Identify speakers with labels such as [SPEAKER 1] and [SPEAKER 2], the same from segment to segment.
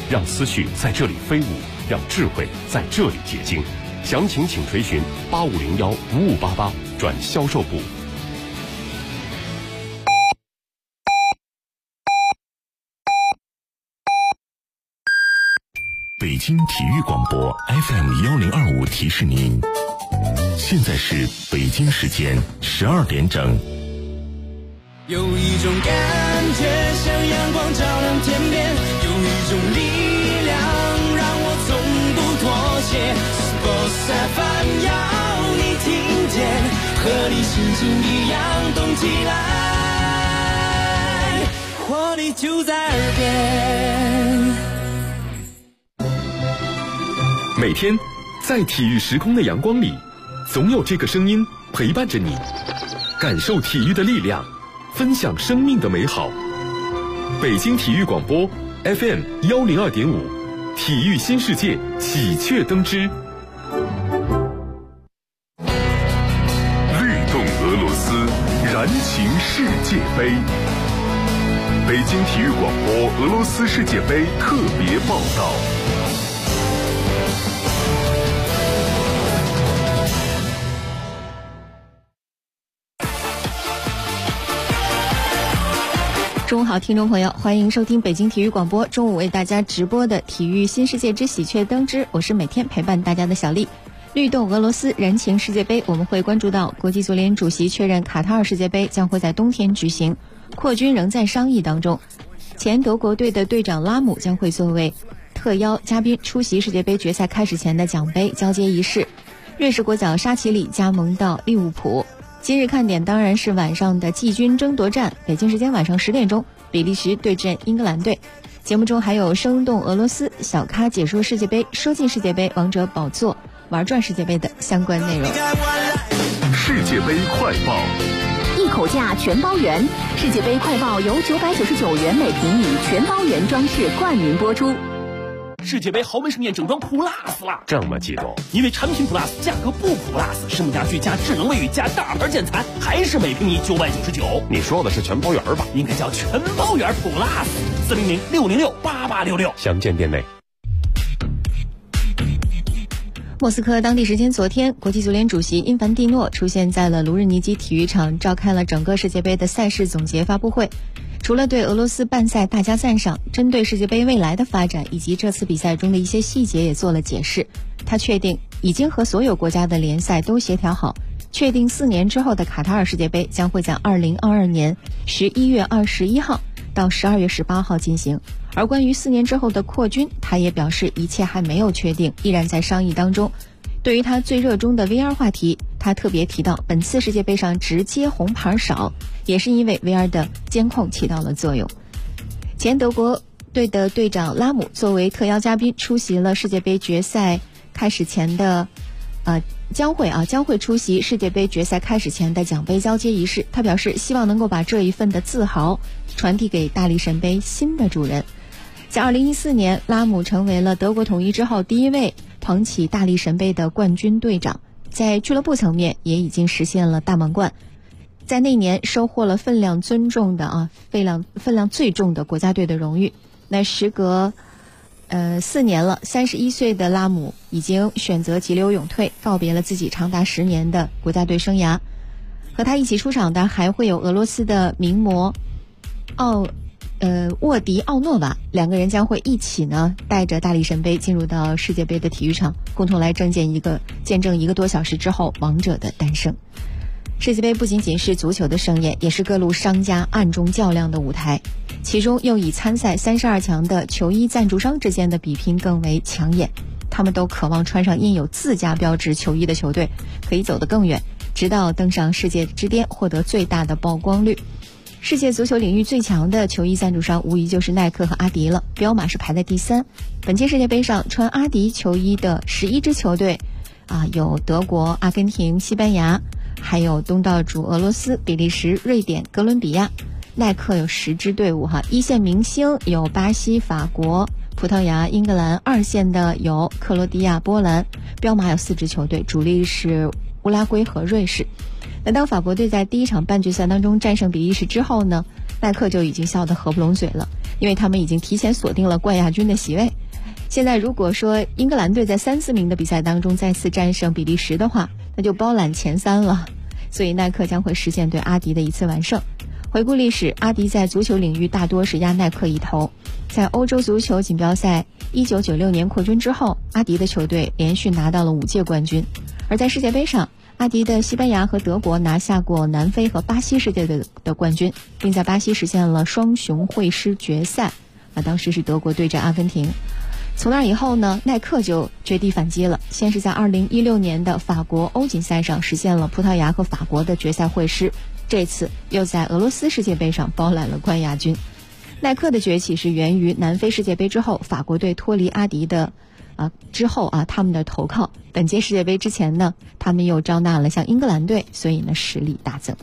[SPEAKER 1] 让思绪在这里飞舞，让智慧在这里结晶。详情请垂询8501-5588转销售部。
[SPEAKER 2] 北京体育广播 FM1025提示您，现在是北京时间12点整。
[SPEAKER 3] 有一种感觉像阳光照亮天边，有一种力量让我从不妥协。Sports FM 要你听见，和你心情一样动起来，活力就在耳边。
[SPEAKER 4] 每天在体育时空的阳光里，总有这个声音陪伴着你，感受体育的力量，分享生命的美好。北京体育广播 FM102.5，体育新世界喜鹊登枝。律
[SPEAKER 2] 动俄罗斯，燃情世界杯。北京体育广播俄罗斯世界杯特别报道。
[SPEAKER 5] 中午好，听众朋友，欢迎收听北京体育广播中午为大家直播的体育新世界之喜鹊登枝，我是每天陪伴大家的小丽。律动俄罗斯，燃情世界杯，我们会关注到国际足联主席确认卡塔尔世界杯将会在冬天举行，扩军仍在商议当中。前德国队的队长拉姆将会作为特邀嘉宾出席世界杯决赛开始前的奖杯交接仪式。瑞士国脚沙奇里加盟到利物浦。今日看点当然是晚上的季军争夺战，北京时间晚上10点钟，比利时对阵英格兰队。节目中还有生动俄罗斯、小咖解说世界杯、说进世界杯、王者宝座、玩转世界杯的相关内容。
[SPEAKER 2] 世界杯快报，
[SPEAKER 6] 一口价全包圆。世界杯快报由999元每平米全包圆装饰冠名播出。
[SPEAKER 7] 世界杯豪门盛宴整装 Plus 了，
[SPEAKER 1] 这么激动？
[SPEAKER 7] 因为产品 Plus 价格不 Plus， 实木家具加智能卫浴加大牌建材，还是每平米999。
[SPEAKER 1] 你说的是全包圆吧？
[SPEAKER 7] 应该叫全包圆 Plus。400-606-8866，
[SPEAKER 1] 详见店内。
[SPEAKER 5] 莫斯科当地时间昨天，国际足联主席因凡蒂诺出现在了卢日尼基体育场，召开了整个世界杯的赛事总结发布会。除了对俄罗斯办赛大加赞赏，针对世界杯未来的发展以及这次比赛中的一些细节也做了解释。他确定已经和所有国家的联赛都协调好，确定4年之后的卡塔尔世界杯将会在2022年11月21号到12月18号进行。而关于4年之后的扩军，他也表示一切还没有确定，依然在商议当中。对于他最热衷的 VR 话题，他特别提到本次世界杯上直接红牌少，也是因为 VR 的监控起到了作用。前德国队的队长拉姆作为特邀嘉宾出席了世界杯决赛开始前的将会出席世界杯决赛开始前的奖杯交接仪式。他表示希望能够把这一份的自豪传递给大力神杯新的主人。在2014年，拉姆成为了德国统一之后第一位捧起大力神杯的冠军队长，在俱乐部层面也已经实现了大满贯。在那年收获了分量最重的国家队的荣誉。那时隔4年了，31岁的拉姆已经选择急流勇退，告别了自己长达10年的国家队生涯。和他一起出场的还会有俄罗斯的名模沃迪奥诺娃，两个人将会一起呢带着大力神杯进入到世界杯的体育场，共同来见证1个多小时之后王者的诞生。世界杯不仅仅是足球的盛宴，也是各路商家暗中较量的舞台，其中又以参赛32强的球衣赞助商之间的比拼更为抢眼。他们都渴望穿上印有自家标志球衣的球队可以走得更远，直到登上世界之巅，获得最大的曝光率。世界足球领域最强的球衣赞助商无疑就是耐克和阿迪了，彪马是排在第3。本届世界杯上穿阿迪球衣的11支球队有德国、阿根廷、西班牙，还有东道主俄罗斯、比利时、瑞典、哥伦比亚。耐克有10支队伍一线明星有巴西、法国、葡萄牙、英格兰，二线的有克罗地亚、波兰。彪马有4支球队，主力是乌拉圭和瑞士。那当法国队在第一场半决赛当中战胜比利时之后呢， 耐克就已经笑得合不拢嘴了，因为他们已经提前锁定了冠亚军的席位。现在如果说英格兰队在3、4名的比赛当中再次战胜比利时的话，那就包揽前3了，所以耐克将会实现对阿迪的一次完胜。回顾历史，阿迪在足球领域大多是压耐克一头。在欧洲足球锦标赛1996年扩军之后，阿迪的球队连续拿到了5届冠军。而在世界杯上，阿迪的西班牙和德国拿下过南非和巴西世界队的冠军，并在巴西实现了双雄会师决赛，当时是德国对阵阿根廷。从那以后呢，耐克就绝地反击了，先是在2016年的法国欧锦赛上实现了葡萄牙和法国的决赛会师，这次又在俄罗斯世界杯上包揽了冠亚军。耐克的崛起是源于南非世界杯之后，法国队脱离阿迪的之后他们的投靠。本届世界杯之前呢，他们又招纳了像英格兰队，所以呢实力大增。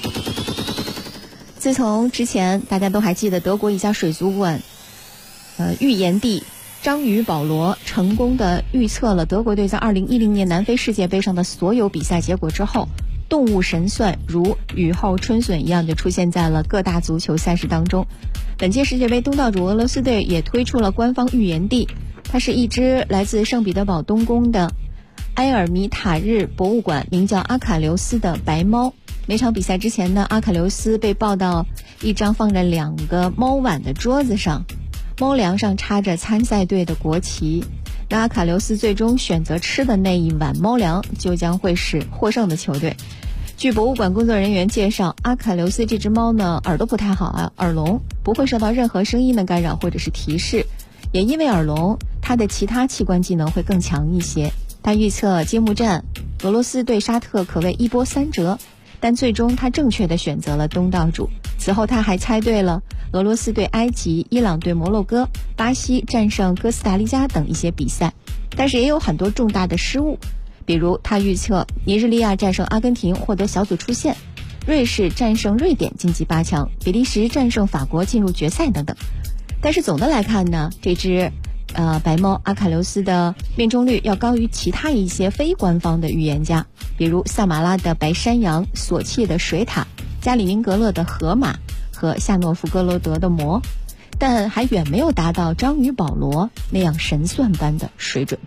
[SPEAKER 5] 自从之前大家都还记得德国一家水族馆预言帝章鱼保罗成功的预测了德国队在2010年南非世界杯上的所有比赛结果之后，动物神算如雨后春笋一样就出现在了各大足球赛事当中。本届世界杯东道主俄罗斯队也推出了官方预言帝，它是一只来自圣彼得堡东宫的埃尔米塔日博物馆名叫阿卡留斯的白猫。每场比赛之前呢，阿卡留斯被抱到一张放着2个猫碗的桌子上，猫粮上插着参赛队的国旗。那阿卡留斯最终选择吃的那一碗猫粮就将会是获胜的球队。据博物馆工作人员介绍，阿卡留斯这只猫呢耳朵不太好耳聋，不会受到任何声音的干扰或者是提示，也因为耳聋，它的其他器官技能会更强一些。他预测揭幕战俄罗斯对沙特可谓一波3折，但最终他正确的选择了东道主。此后他还猜对了俄罗斯对埃及、伊朗对摩洛哥、巴西战胜哥斯达黎加等一些比赛，但是也有很多重大的失误，比如他预测尼日利亚战胜阿根廷获得小组出线，瑞士战胜瑞典晋级8强，比利时战胜法国进入决赛等等。但是总的来看呢，这只白猫阿卡留斯的命中率要高于其他一些非官方的预言家，比如萨马拉的白山羊、索契的水獭、加里宁格勒的河马和夏诺夫哥罗德的魔，但还远没有达到章鱼保罗那样神算般的水准。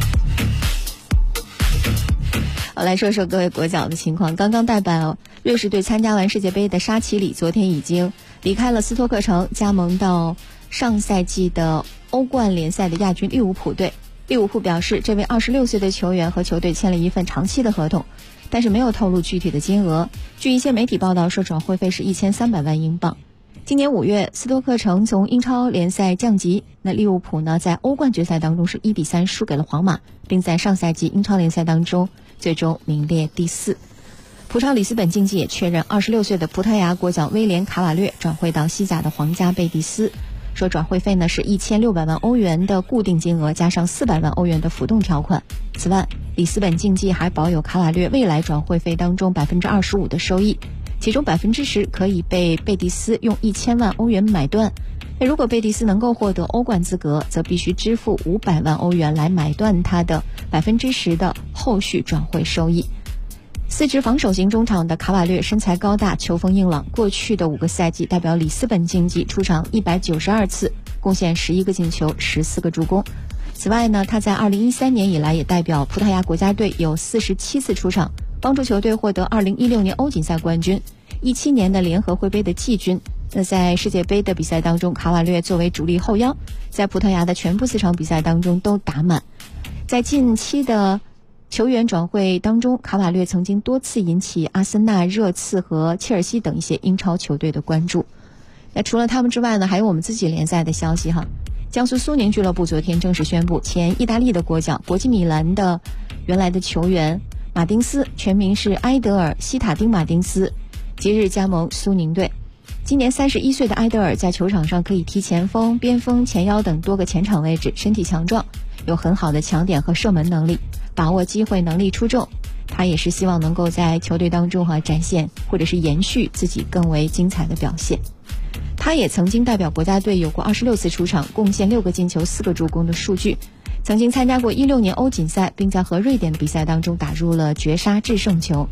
[SPEAKER 5] 好，来说说各位国脚的情况。刚刚代表瑞士队参加完世界杯的沙奇里昨天已经离开了斯托克城，加盟到上赛季的欧冠联赛的亚军利物浦队。利物浦表示，这位26岁的球员和球队签了一份长期的合同，但是没有透露具体的金额。据一些媒体报道说，转会费是1300万英镑。今年5月，斯托克城从英超联赛降级，那利物浦呢，在欧冠决赛当中是1-3输给了皇马，并在上赛季英超联赛当中最终名列第4。葡超里斯本竞技也确认26岁的葡萄牙国脚威廉卡瓦略转会到西甲的皇家贝蒂斯，说转会费呢是1600万欧元的固定金额，加上400万欧元的浮动条款。此外，里斯本竞技还保有卡瓦略未来转会费当中25%的收益，其中10%可以被贝蒂斯用1000万欧元买断。那如果贝蒂斯能够获得欧冠资格，则必须支付500万欧元来买断他的10%的后续转会收益。4支防守型中场的卡瓦略身材高大，球风硬朗，过去的5个赛季代表里斯本竞技出场192次，贡献11个进球，14个助攻。此外呢，他在2013年以来也代表葡萄牙国家队有47次出场，帮助球队获得2016年欧锦赛冠军，17年的联合会杯的季军。那在世界杯的比赛当中，卡瓦略作为主力后腰，在葡萄牙的全部4场比赛当中都打满。在近期的球员转会当中，卡瓦略曾经多次引起阿森纳、热刺和切尔西等一些英超球队的关注。那除了他们之外呢，还有我们自己联赛的消息哈。江苏苏宁俱乐部昨天正式宣布，前意大利的国脚国际米兰的原来的球员马丁斯，全名是埃德尔·西塔丁·马丁斯，即日加盟苏宁队。今年31岁的埃德尔在球场上可以踢前锋、边锋、前腰等多个前场位置，身体强壮，有很好的抢点和射门能力，把握机会能力出众。他也是希望能够在球队当中展现或者是延续自己更为精彩的表现。他也曾经代表国家队有过26次出场，贡献6个进球4个助攻的数据，曾经参加过16年欧锦赛，并在和瑞典的比赛当中打入了绝杀制胜球。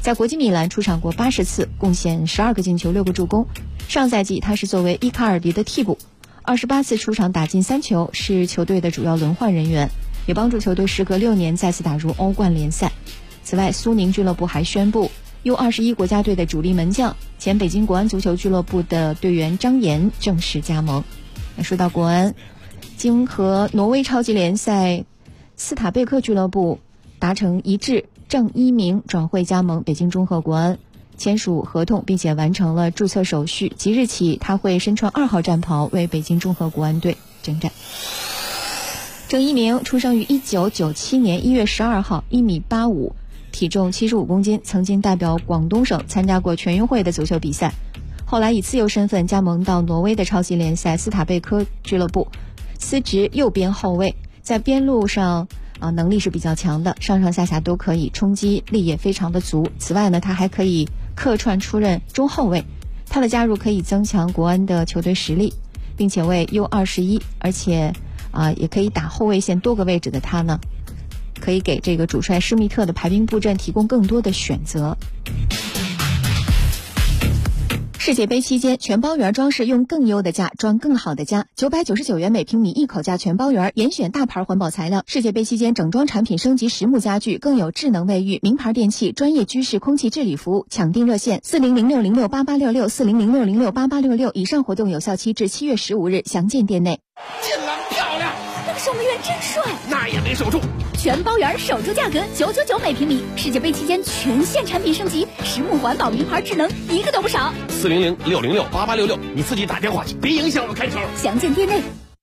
[SPEAKER 5] 在国际米兰出场过80次，贡献12个进球6个助攻。上赛季他是作为伊卡尔迪的替补，28次出场打进3球，是球队的主要轮换人员，也帮助球队时隔6年再次打入欧冠联赛。此外，苏宁俱乐部还宣布U21国家队的主力门将前北京国安足球俱乐部的队员张岩正式加盟。那说到国安，经和挪威超级联赛斯塔贝克俱乐部达成一致，郑一鸣转会加盟北京中赫国安，签署合同并且完成了注册手续，即日起他会身穿2号战袍为北京中赫国安队征战。郑一鸣出生于1997年1月12号，1米85，体重75公斤，曾经代表广东省参加过全运会的足球比赛，后来以自由身份加盟到挪威的超级联赛斯塔贝科俱乐部，司职右边后卫，在边路上能力是比较强的，上上下下都可以，冲击力也非常的足。此外呢，他还可以客串出任中后卫，他的加入可以增强国安的球队实力，并且为 U21 而且也可以打后卫线多个位置的他呢，可以给这个主帅施密特的排兵布阵提供更多的选择。世界杯期间，全包圆装饰用更优的价装更好的家，999元每平米一口价全包圆，严选大牌环保材料。世界杯期间，整装产品升级实木家具，更有智能卫浴、名牌电器、专业居室空气治理服务。抢订热线4006068866，4006068866。以上活动有效期至7月15日，详见店内。
[SPEAKER 7] 进廊漂亮，
[SPEAKER 6] 那个守门员真帅，
[SPEAKER 7] 那也没守住。
[SPEAKER 6] 全包圆守住价格999每平米。世界杯期间全线产品升级，实木环保名牌智能一个都不少。
[SPEAKER 7] 4006068866，你自己打电话去，别影响我开口。
[SPEAKER 6] 详见店内。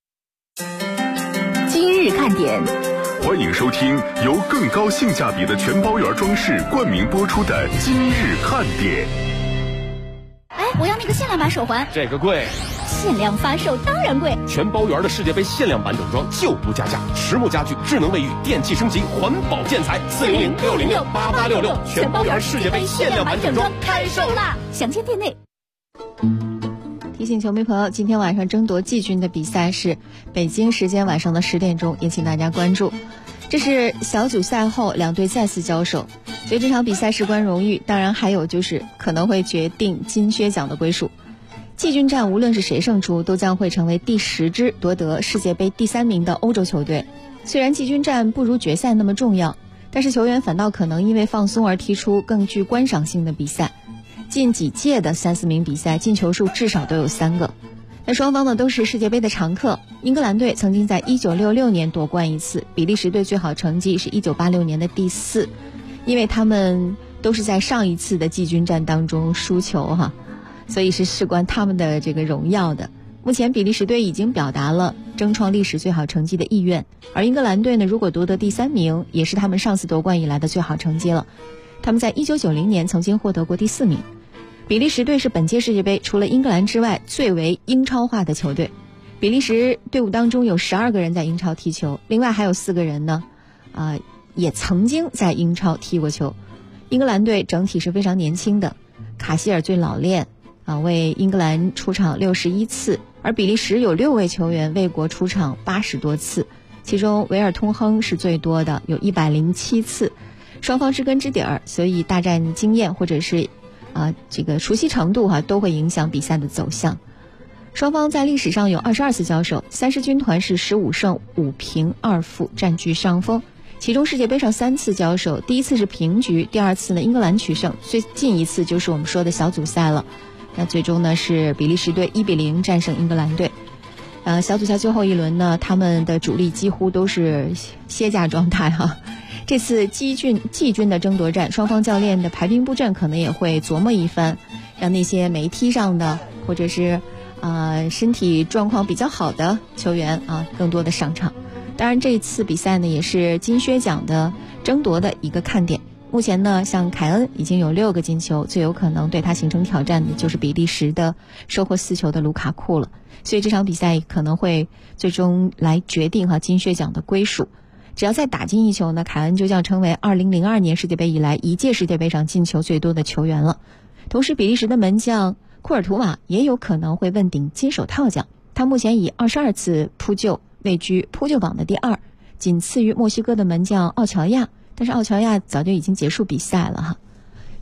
[SPEAKER 6] 今日看点，
[SPEAKER 2] 欢迎收听由更高性价比的全包圆装饰冠名播出的今日看点。
[SPEAKER 6] 哎，我要那个限量版手环。
[SPEAKER 7] 这个贵。
[SPEAKER 6] 限量发售当然贵，
[SPEAKER 7] 全包圆的世界杯限量版整装就不加价，实木家具、智能卫浴、电器升级、环保建材。4006068866，全包圆世界杯限量版整装开售啦！
[SPEAKER 6] 详见店内。
[SPEAKER 5] 提醒球迷朋友，今天晚上争夺季军的比赛是北京时间晚上的10点钟，也请大家关注。这是小组赛后两队再次交手，所以这场比赛事关荣誉，当然还有就是可能会决定金靴奖的归属。季军战无论是谁胜出，都将会成为第10支夺得世界杯第3名的欧洲球队。虽然季军战不如决赛那么重要，但是球员反倒可能因为放松而踢出更具观赏性的比赛。近几届的3-4名比赛进球数至少都有3个。那双方呢都是世界杯的常客，英格兰队曾经在1966年夺冠一次，比利时队最好成绩是1986年的第4，因为他们都是在上一次的季军战当中输球所以是事关他们的这个荣耀的。目前比利时队已经表达了争创历史最好成绩的意愿，而英格兰队呢，如果夺得第3名，也是他们上次夺冠以来的最好成绩了。他们在1990年曾经获得过第4名。比利时队是本届世界杯除了英格兰之外最为英超化的球队。比利时队伍当中有12个人在英超踢球，另外还有4个人呢，也曾经在英超踢过球。英格兰队整体是非常年轻的，卡希尔最老练。为英格兰出场61次，而比利时有6位球员为国出场80多次，其中维尔通亨是最多的，有107次。双方知根知底儿，所以大战经验或者是这个熟悉程度都会影响比赛的走向。双方在历史上有22次交手，3狮军团是15胜5平2负，占据上风。其中世界杯上3次交手，第一次是平局，第二次呢英格兰取胜，最近一次就是我们说的小组赛了。那最终呢是比利时队1-0战胜英格兰队。小组赛最后一轮呢，他们的主力几乎都是歇假状态这次季军的争夺战，双方教练的排兵布阵可能也会琢磨一番，让那些没踢上的或者是身体状况比较好的球员更多的上场。当然这一次比赛呢也是金靴奖的争夺的一个看点。目前呢，像凯恩已经有6个进球，最有可能对他形成挑战的就是比利时的收获4球的卢卡库了。所以这场比赛可能会最终来决定金靴奖的归属。只要再打进1球呢，凯恩就将成为2002年世界杯以来一届世界杯上进球最多的球员了。同时比利时的门将库尔图瓦也有可能会问鼎金手套奖，他目前以22次扑救位居扑救榜的第2，仅次于墨西哥的门将奥乔亚，但是奥乔亚早就已经结束比赛了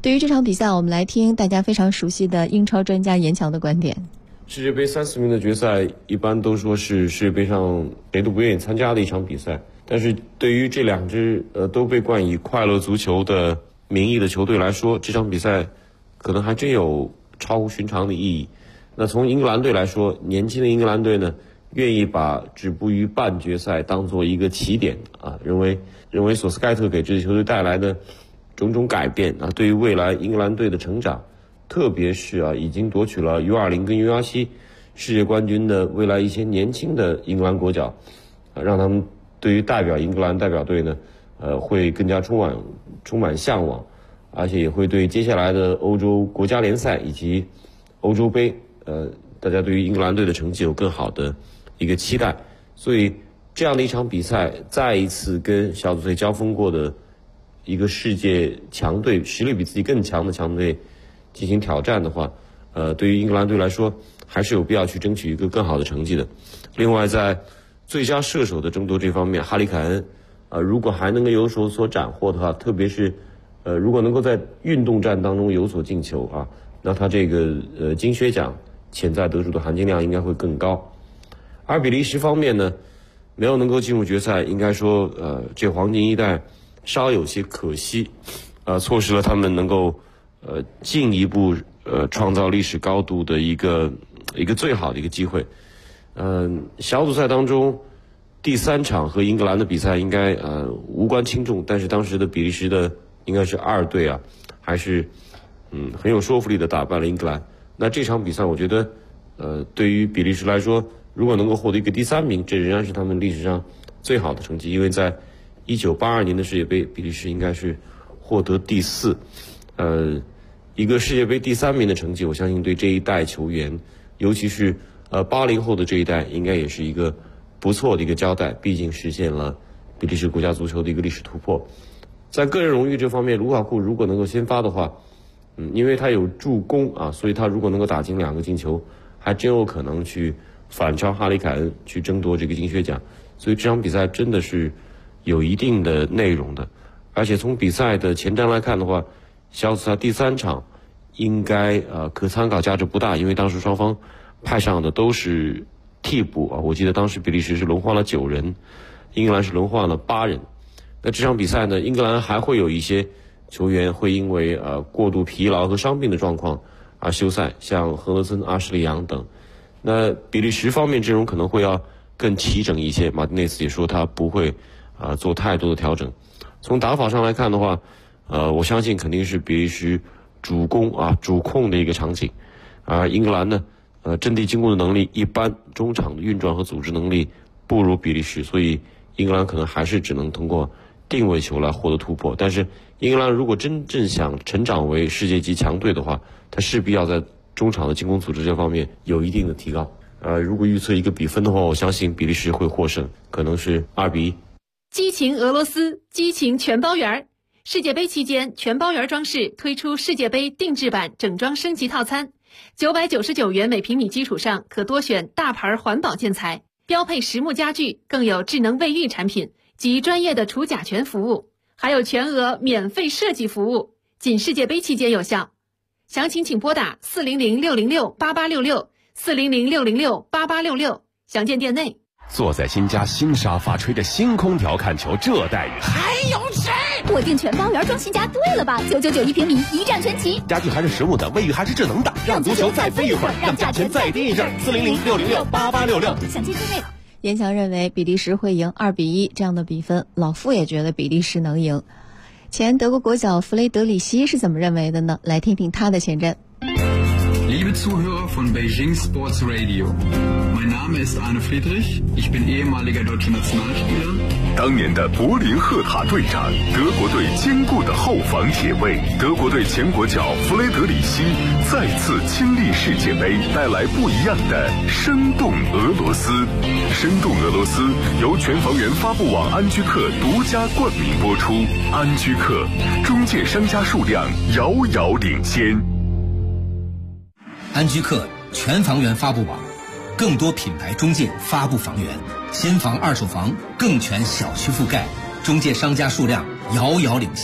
[SPEAKER 5] 对于这场比赛，我们来听大家非常熟悉的英超专家严强的观点。
[SPEAKER 8] 世界杯30名的决赛一般都说是世界杯上谁都不愿意参加的一场比赛，但是对于这两支都被冠以快乐足球的名义的球队来说，这场比赛可能还真有超乎寻常的意义。那从英格兰队来说，年轻的英格兰队呢，愿意把止步于半决赛当做一个起点啊，认为索斯盖特给这支球队带来的种种改变啊，对于未来英格兰队的成长，特别是已经夺取了 U20 跟 U17 世界冠军的未来一些年轻的英格兰国脚，让他们对于代表英格兰代表队呢，会更加充满向往，而且也会对接下来的欧洲国家联赛以及欧洲杯，大家对于英格兰队的成绩有更好的一个期待。所以这样的一场比赛，再一次跟小组赛交锋过的一个世界强队，实力比自己更强的强队进行挑战的话，对于英格兰队来说，还是有必要去争取一个更好的成绩的。另外，在最佳射手的争夺这方面，哈里凯恩，如果还能够有所斩获的话，特别是如果能够在运动战当中有所进球啊，那他这个金靴奖潜在得主的含金量应该会更高。而比利时方面呢，没有能够进入决赛，应该说这黄金一代稍有些可惜，错失了他们能够进一步创造历史高度的一个最好的一个机会。小组赛当中第3场和英格兰的比赛应该无关轻重，但是当时的比利时的应该是2队啊，还是很有说服力的打败了英格兰。那这场比赛我觉得对于比利时来说，如果能够获得一个第3名，这仍然是他们历史上最好的成绩，因为在1982年的世界杯，比利时应该是获得第4。一个世界杯第3名的成绩，我相信对这一代球员，尤其是80后的这一代，应该也是一个不错的一个交代，毕竟实现了比利时国家足球的一个历史突破。在个人荣誉这方面，卢卡库如果能够先发的话，因为他有助攻啊，所以他如果能够打进2个进球，还真有可能去反超哈里凯恩，去争夺这个金靴奖。所以这场比赛真的是有一定的内容的。而且从比赛的前瞻来看的话，小组赛第3场应该可参考价值不大，因为当时双方派上的都是替补啊。我记得当时比利时是轮换了9人，英格兰是轮换了8人。那这场比赛呢，英格兰还会有一些球员会因为过度疲劳和伤病的状况而休赛，像亨德森、阿什利杨等。那比利时方面阵容可能会要更齐整一些，马丁内斯也说他不会做太多的调整。从打法上来看的话，我相信肯定是比利时主攻主控的一个场景，而英格兰呢，阵地进攻的能力一般，中场的运转和组织能力不如比利时，所以英格兰可能还是只能通过定位球来获得突破。但是英格兰如果真正想成长为世界级强队的话，他势必要在中场的进攻组织这方面有一定的提高。如果预测一个比分的话，我相信比利时会获胜，可能是2-1。
[SPEAKER 6] 激情俄罗斯，激情全包圆。世界杯期间，全包圆装饰推出世界杯定制版整装升级套餐，999元每平米基础上可多选大牌环保建材，标配实木家具，更有智能卫浴产品及专业的除甲醛服务，还有全额免费设计服务，仅世界杯期间有效。详情请拨打400-606-8866，400-606-8866，详见店内。
[SPEAKER 1] 坐在新家新沙发，吹着新空调看球，这待遇还有谁？
[SPEAKER 6] 我订全包圆装新家对了吧？999一平米，一站全齐，
[SPEAKER 1] 家具还是实木的，卫浴还是智能的，让足球再飞一会儿，让价钱再低一阵。400-606-8866，
[SPEAKER 6] 详见店内。
[SPEAKER 5] 严强认为比利时会赢2-1，这样的比分，老傅也觉得比利时能赢。前德国国脚弗雷德里希是怎么认为的呢？来听听他的前瞻。
[SPEAKER 9] Liebe Zuhörer von Beijing Sports Radio, mein Name ist Arne Friedrich, ich bin ehemaliger deutscher Nationalspieler.
[SPEAKER 2] 当年的柏林赫塔队长，德国队坚固的后防铁卫，德国队前国脚弗雷德里希再次亲历世界杯，带来不一样的生动俄罗斯。生动俄罗斯由全房源发布网安居客独家冠名播出。安居客中介商家数量遥遥领先。
[SPEAKER 10] 安居客全房源发布网，更多品牌中介发布房源，新房二手房更全小区覆盖，中介商家数量遥遥领先。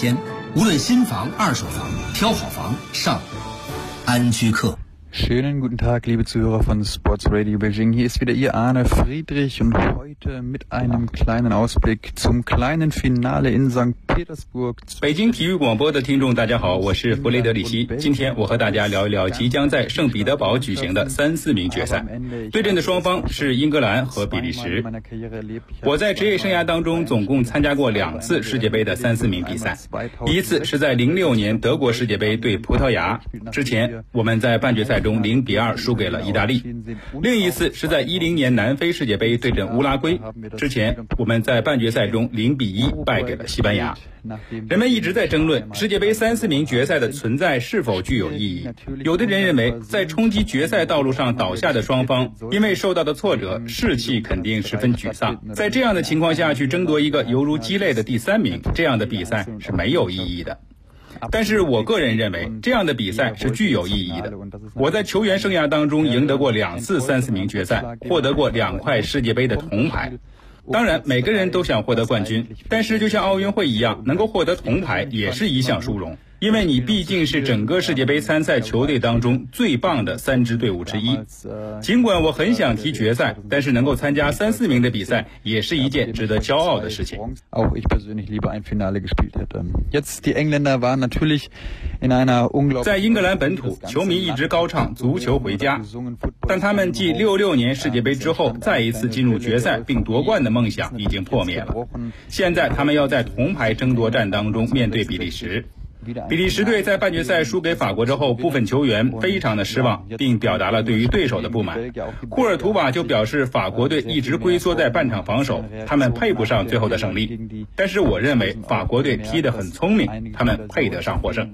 [SPEAKER 10] 无论新房、二手房，挑好房上安居客。
[SPEAKER 9] Schönen guten Tag, liebe Zuhörer von Sports Radio Beijing. Hier ist wieder Ihr Arne Friedrich und heute mit einem kleinen Ausblick zum kleinen Finale in St. Petersburg.
[SPEAKER 11] 北京体育广播的听众大家好，我是弗雷德里希。今天我和大家聊一聊即将在圣彼得堡举行的3-4名决赛。对阵的双方是英格兰和比利时。我在职业生涯当中总共参加过2次世界杯的3-4名比赛。第一次是在06年德国世界杯对葡萄牙，之前我们在半决赛中0-2输给了意大利。另一次是在10年南非世界杯对阵乌拉圭，之前我们在半决赛中0-1败给了西班牙。人们一直在争论世界杯3-4名决赛的存在是否具有意义。有的人认为，在冲击决赛道路上倒下的双方，因为受到的挫折，士气肯定十分沮丧。在这样的情况下去争夺一个犹如鸡肋的第3名，这样的比赛是没有意义的。但是我个人认为，这样的比赛是具有意义的。我在球员生涯当中赢得过2次3-4名决赛，获得过2块世界杯的铜牌。当然每个人都想获得冠军，但是就像奥运会一样，能够获得铜牌也是一项殊荣，因为你毕竟是整个世界杯参赛球队当中最棒的3支队伍之一。尽管我很想踢决赛，但是能够参加3-4名的比赛也是一件值得骄傲的事情。
[SPEAKER 9] Auch ich persönlich lieber ein Finale gespielt hätte. Jetzt die Engländer waren natürlich in einer unglaublichen
[SPEAKER 11] 在英格兰本土，球迷一直高唱足球回家，但他们继66年世界杯之后再一次进入决赛并夺冠的梦想已经破灭了。现在他们要在铜牌争夺战当中面对比利时。比利时队在半决赛输给法国之后，部分球员非常的失望，并表达了对于对手的不满。库尔图瓦就表示，法国队一直龟缩在半场防守，他们配不上最后的胜利。但是我认为法国队踢得很聪明，他们配得上获胜。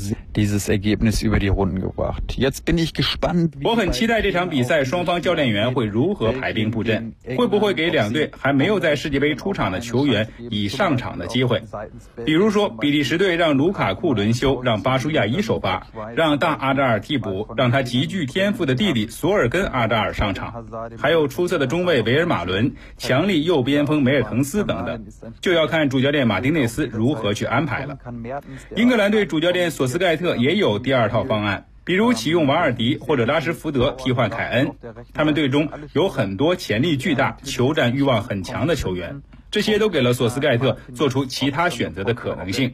[SPEAKER 11] 我很期待这场比赛双方教练员会如何排兵布阵，会不会给2队还没有在世界杯出场的球员以上场的机会。比如说比利时队让卢卡库轮休，让巴舒亚伊首发，让大阿扎尔替补，让他极具天赋的弟弟索尔根阿扎尔上场，还有出色的中卫维尔马伦，强力右边锋梅尔滕斯等等，就要看主教练马丁内斯如何去安排了。英格兰队主教练索斯盖特也有第2套方案，比如启用瓦尔迪或者拉什福德替换凯恩，他们队中有很多潜力巨大、求战欲望很强的球员，这些都给了索斯盖特做出其他选择的可能性。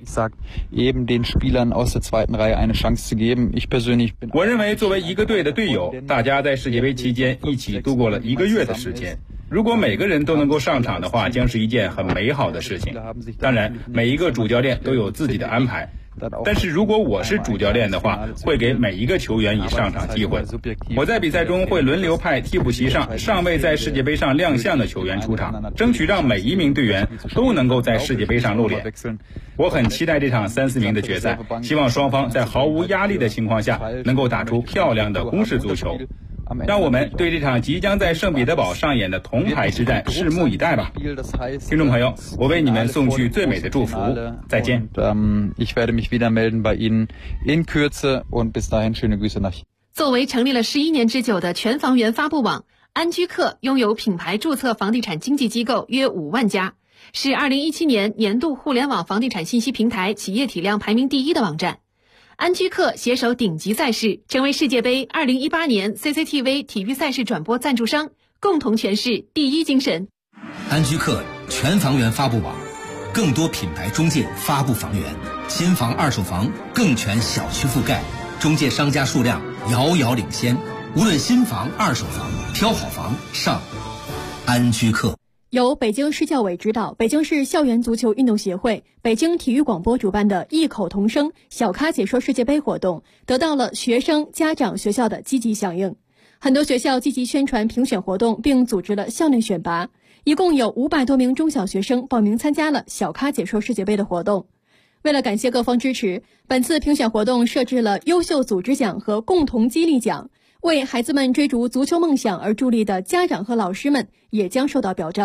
[SPEAKER 11] 我认为作为一个队的队友，大家在世界杯期间一起度过了1个月的时间，如果每个人都能够上场的话，将是一件很美好的事情。当然每一个主教练都有自己的安排，但是如果我是主教练的话，会给每一个球员以上场机会。我在比赛中会轮流派替补席上尚未在世界杯上亮相的球员出场，争取让每一名队员都能够在世界杯上露脸。我很期待这场3-4名的决赛，希望双方在毫无压力的情况下能够打出漂亮的攻势足球。让我们对这场即将在圣彼得堡上演的铜牌之战拭目以待吧。听众朋友，我为你们送去最美的祝福，再见。
[SPEAKER 9] Ich werde mich wieder melden bei Ihnen in Kürze und bis dahin schöne Grüße nach.
[SPEAKER 6] 作为成立了11年之久的全房源发布网，安居客拥有品牌注册房地产经纪机构约5万家，是2017年年度互联网房地产信息平台企业体量排名第1的网站。安居客携手顶级赛事，成为世界杯2018年 CCTV 体育赛事转播赞助商，共同诠释第一精神。
[SPEAKER 10] 安居客全房源发布网，更多品牌中介发布房源，新房二手房更全小区覆盖，中介商家数量遥遥领先。无论新房二手房，挑好房上安居客。
[SPEAKER 12] 由北京市教委指导，北京市校园足球运动协会、北京体育广播主办的异口同声小咖解说世界杯活动，得到了学生、家长、学校的积极响应。很多学校积极宣传评选活动，并组织了校内选拔，一共有500多名中小学生报名参加了小咖解说世界杯的活动。为了感谢各方支持，本次评选活动设置了优秀组织奖和共同激励奖，为孩子们追逐足球梦想而助力的家长和老师们也将受到表彰。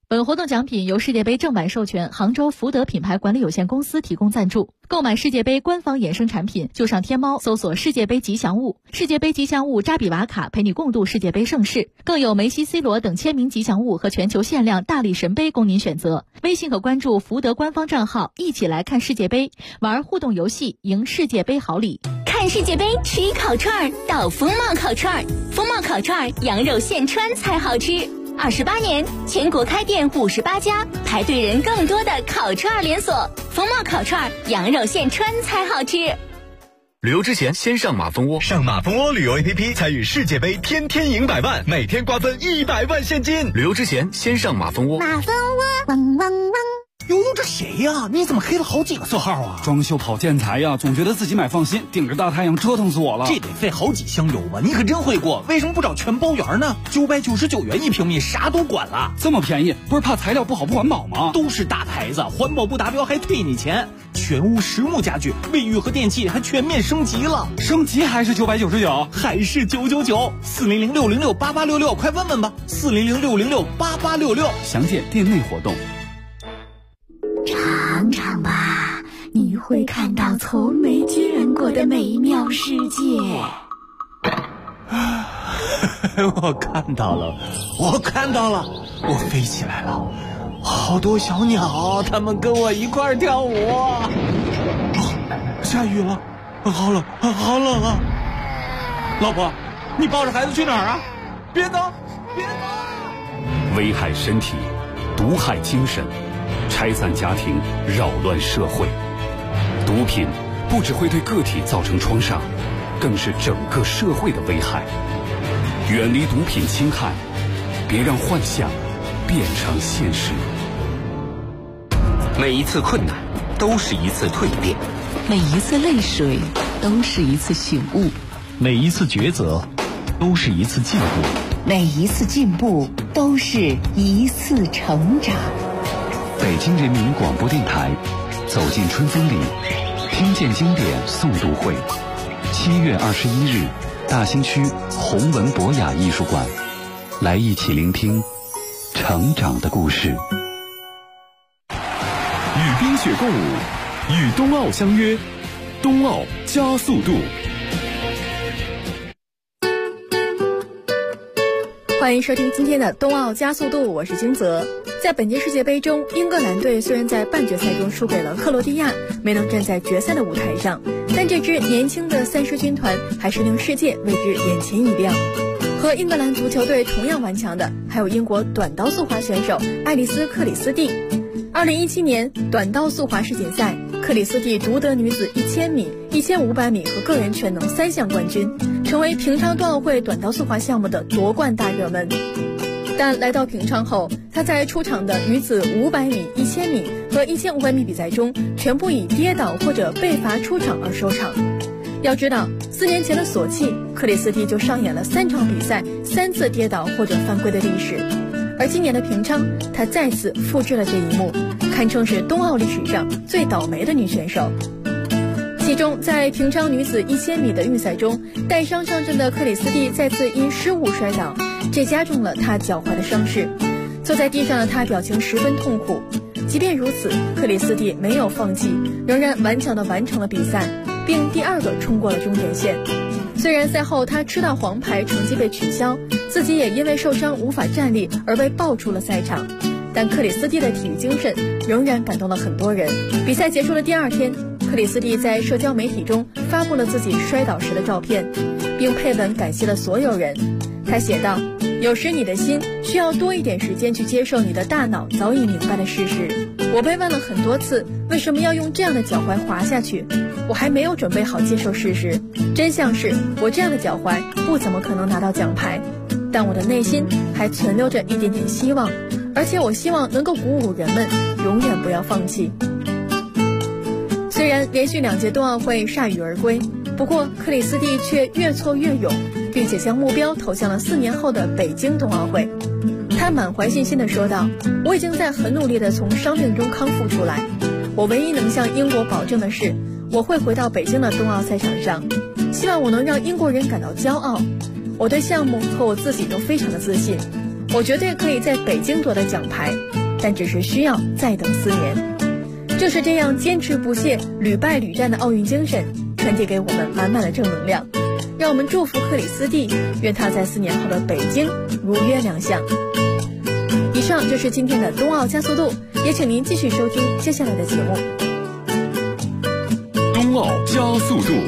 [SPEAKER 13] 本活动奖品由世界杯正版授权杭州福德品牌管理有限公司提供赞助。购买世界杯官方衍生产品，就上天猫搜索世界杯吉祥物，世界杯吉祥物扎比瓦卡陪你共度世界杯盛世，更有梅西、C 罗等签名吉祥物和全球限量大力神杯供您选择。微信可关注福德官方账号，一起来看世界杯，玩互动游戏，赢世界杯好礼。
[SPEAKER 14] 看世界杯吃烤串到风貌烤串，风貌烤串羊肉现穿才好吃。28年，全国开店58家，排队人更多的烤串连锁。风貌烤串，羊肉现穿才好吃。
[SPEAKER 15] 旅游之前先上马蜂窝，上马蜂窝旅游 APP 参与世界杯，天天赢100万，每天瓜分100万现金。旅游之前先上马蜂窝。
[SPEAKER 14] 马蜂窝，汪汪汪。
[SPEAKER 16] 悠悠，这谁呀？你怎么黑了好几个色号啊？
[SPEAKER 17] 装修跑建材呀，总觉得自己买放心，顶着大太阳折腾死我了。
[SPEAKER 16] 这得费好几箱油吧？你可真会过，为什么不找全包圆呢？999元1平米，啥都管了。
[SPEAKER 17] 这么便宜，不是怕材料不好不环保吗？
[SPEAKER 16] 都是大牌子，环保不达标还退你钱。全屋实木家具，卫浴和电器还全面升级了。
[SPEAKER 17] 升级还是999？
[SPEAKER 16] 还是999？400-606-8866，快问问吧。400-606-8866，
[SPEAKER 17] 详见店内活动。
[SPEAKER 14] 尝尝吧，你会看到从没见过的美妙世界。
[SPEAKER 16] 我看到了，我飞起来了，好多小鸟，它们跟我一块跳舞。下雨了，好冷啊！老婆，你抱着孩子去哪儿啊？别走！
[SPEAKER 4] 危害身体，毒害精神，拆散家庭，扰乱社会。毒品不只会对个体造成创伤，更是整个社会的危害。远离毒品侵害，别让幻想变成现实。
[SPEAKER 18] 每一次困难都是一次蜕变，
[SPEAKER 19] 每一次泪水都是一次醒悟，
[SPEAKER 20] 每一次抉择都是一次进步，
[SPEAKER 19] 每一次进步都是一次成长。
[SPEAKER 20] 北京人民广播电台，走进春风里，听见经典诵读会，7月21日，大兴区弘文博雅艺术馆，来一起聆听成长的故事。
[SPEAKER 4] 与冰雪共舞，与冬奥相约，冬奥加速度。
[SPEAKER 12] 欢迎收听今天的冬奥加速度，我是金泽。在本届世界杯中，英格兰队虽然在半决赛中输给了克罗地亚，没能站在决赛的舞台上，但这支年轻的赛狮军团还是令世界为之眼前一亮。和英格兰足球队同样顽强的，还有英国短道速滑选手爱丽丝·克里斯蒂。2017年短道速滑世锦赛，克里斯蒂独得女子1000米、1500米和个人全能3项冠军，成为平昌冬奥会短道速滑项目的夺冠大热门。但来到平昌后，她在出场的女子500米、1000米和1500米比赛中，全部以跌倒或者被罚出场而收场。要知道，4年前的索契，克里斯蒂就上演了3场比赛3次跌倒或者犯规的历史。而今年的平昌，她再次复制了这一幕，堪称是冬奥历史上最倒霉的女选手。其中，在平昌女子1000米的预赛中，带伤上阵的克里斯蒂再次因失误摔倒，这加重了她脚踝的伤势。坐在地上的她表情十分痛苦。即便如此，克里斯蒂没有放弃，仍然顽强地完成了比赛，并第2个冲过了终点线。虽然赛后她吃到黄牌，成绩被取消，自己也因为受伤无法站立而被爆出了赛场，但克里斯蒂的体育精神仍然感动了很多人。比赛结束的第2天，克里斯蒂在社交媒体中发布了自己摔倒时的照片，并配文感谢了所有人。他写道：有时你的心需要多一点时间去接受你的大脑早已明白的事实。我被问了很多次，为什么要用这样的脚踝滑下去？我还没有准备好接受事实。真相是我这样的脚踝不怎么可能拿到奖牌，但我的内心还存留着一点点希望，而且我希望能够鼓舞人们永远不要放弃。虽然连续2届冬奥会铩羽而归，不过克里斯蒂却越挫越勇，并且将目标投向了4年后的北京冬奥会。他满怀信心地说道：我已经在很努力地从伤病中康复出来，我唯一能向英国保证的是，我会回到北京的冬奥赛场上，希望我能让英国人感到骄傲。我对项目和我自己都非常的自信， 我绝对可以在北京夺得奖牌，但只是需要再等4年。就是这样坚持不懈、屡败屡战的奥运精神，传递给我们满满的正能量。让我们祝福克里斯蒂，愿他在4年后的北京如约亮相。以上就是今天的冬奥加速度，也请您继续收听接下来的节目。
[SPEAKER 1] 冬奥加速度，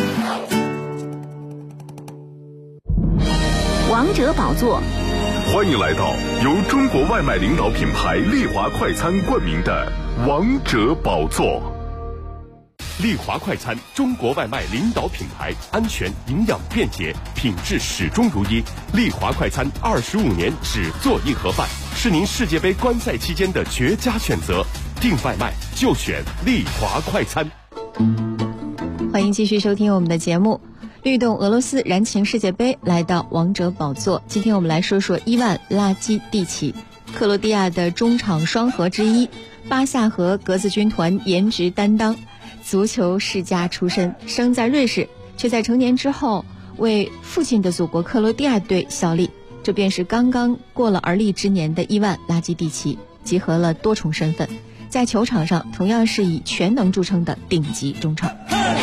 [SPEAKER 14] 王者宝座。
[SPEAKER 2] 欢迎来到由中国外卖领导品牌丽华快餐冠名的王者宝座。
[SPEAKER 1] 丽华快餐，中国外卖领导品牌，安全、营养、便捷，品质始终如一。丽华快餐25年只做硬盒饭，是您世界杯观赛期间的绝佳选择。订外卖就选丽华快餐。
[SPEAKER 5] 欢迎继续收听我们的节目。律动俄罗斯燃情世界杯来到王者宝座，今天我们来说说伊万拉基蒂奇，克罗地亚的中场双核之一，巴萨和格子军团颜值担当，足球世家出身，生在瑞士，却在成年之后为父亲的祖国克罗地亚队效力。这便是刚刚过了而立之年的伊万拉基蒂奇，集合了多重身份，在球场上同样是以全能著称的顶级中场。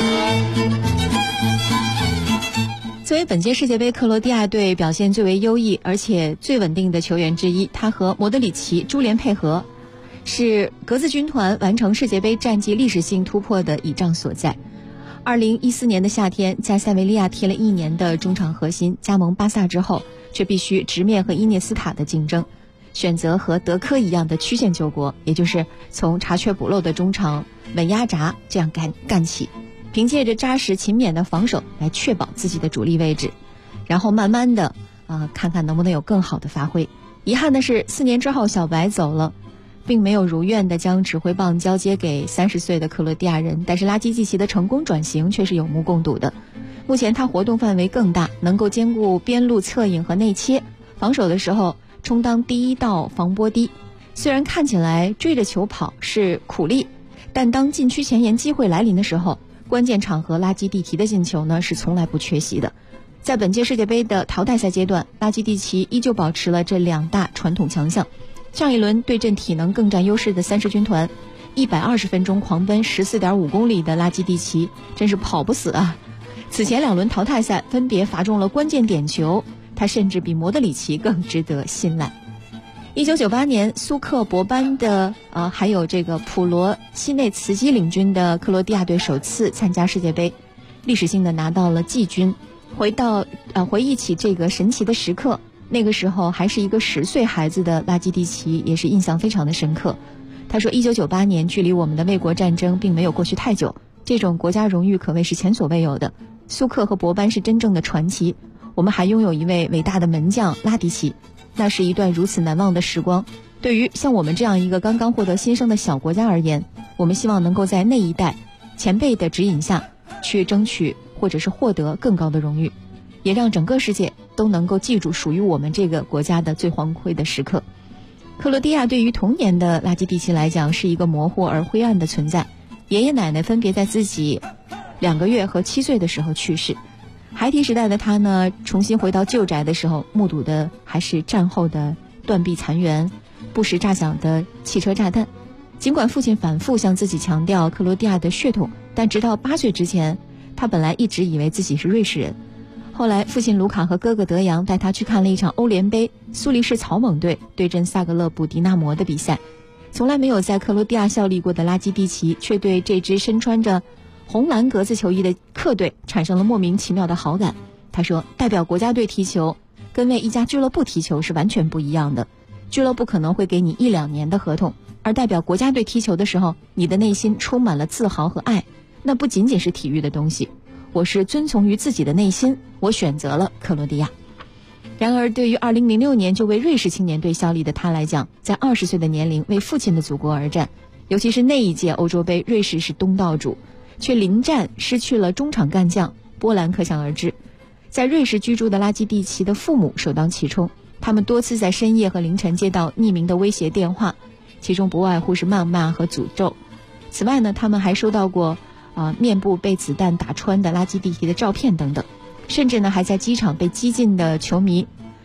[SPEAKER 5] 作为本届世界杯克罗地亚队表现最为优异而且最稳定的球员之一，他和莫德里奇珠联配合，是格子军团完成世界杯战绩历史性突破的倚仗所在。2014年的夏天，在塞维利亚踢了1年的中场核心，加盟巴萨之后，却必须直面和伊涅斯塔的竞争，选择和德科一样的曲线救国，也就是从查缺补漏的中场稳压闸这样干起，凭借着扎实勤勉的防守来确保自己的主力位置，然后慢慢的看看能不能有更好的发挥。遗憾的是4年之后小白走了，并没有如愿的将指挥棒交接给30岁的克罗地亚人，但是拉基季奇的成功转型却是有目共睹的。目前他活动范围更大，能够兼顾边路策应和内切，防守的时候充当第一道防波堤。虽然看起来追着球跑是苦力，但当禁区前沿机会来临的时候，关键场合拉基蒂奇的进球呢是从来不缺席的。在本届世界杯的淘汰赛阶段，拉基蒂奇依旧保持了这2大传统强项。上一轮对阵体能更占优势的30军团，120分钟狂奔14.5公里的拉基蒂奇真是跑不死啊！此前2轮淘汰赛分别罚中了关键点球，他甚至比莫德里奇更值得信赖。1998年苏克博班的还有这个普罗西内茨基领军的克罗地亚队首次参加世界杯，历史性的拿到了季军。回忆起这个神奇的时刻，那个时候还是一个10岁孩子的拉基蒂奇也是印象非常的深刻。他说1998年距离我们的卫国战争并没有过去太久，这种国家荣誉可谓是前所未有的。苏克和博班是真正的传奇，我们还拥有一位伟大的门将拉迪奇，那是一段如此难忘的时光。对于像我们这样一个刚刚获得新生的小国家而言，我们希望能够在那一代前辈的指引下去争取或者是获得更高的荣誉，也让整个世界都能够记住属于我们这个国家的最光辉的时刻。克罗地亚对于童年的拉基蒂奇来讲是一个模糊而灰暗的存在，爷爷奶奶分别在自己2个月和7岁的时候去世。孩提时代的他呢，重新回到旧宅的时候，目睹的还是战后的断壁残垣，不时炸响的汽车炸弹。尽管父亲反复向自己强调克罗地亚的血统，但直到8岁之前，他本来一直以为自己是瑞士人。后来父亲卢卡和哥哥德扬带他去看了一场欧联杯苏黎世草蜢队对阵萨格勒布迪纳摩的比赛。从来没有在克罗地亚效力过的拉基蒂奇却对这支身穿着红蓝格子球衣的客队产生了莫名其妙的好感。他说，代表国家队踢球跟为一家俱乐部踢球是完全不一样的，俱乐部可能会给你1-2年的合同，而代表国家队踢球的时候，你的内心充满了自豪和爱，那不仅仅是体育的东西。我是遵从于自己的内心，我选择了克罗地亚。然而对于2006年就为瑞士青年队效力的他来讲，在20岁的年龄为父亲的祖国而战，尤其是那一届欧洲杯，瑞士是东道主，却临战失去了中场干将，波澜可想而知。在瑞士居住的拉基蒂奇的父母首当其冲，他们多次在深夜和凌晨接到匿名的威胁电话，其中不外乎是谩骂和诅咒。此外呢，他们还收到过面部被子弹打穿的拉基蒂奇的照片等等，甚至呢还在机场被激进的球迷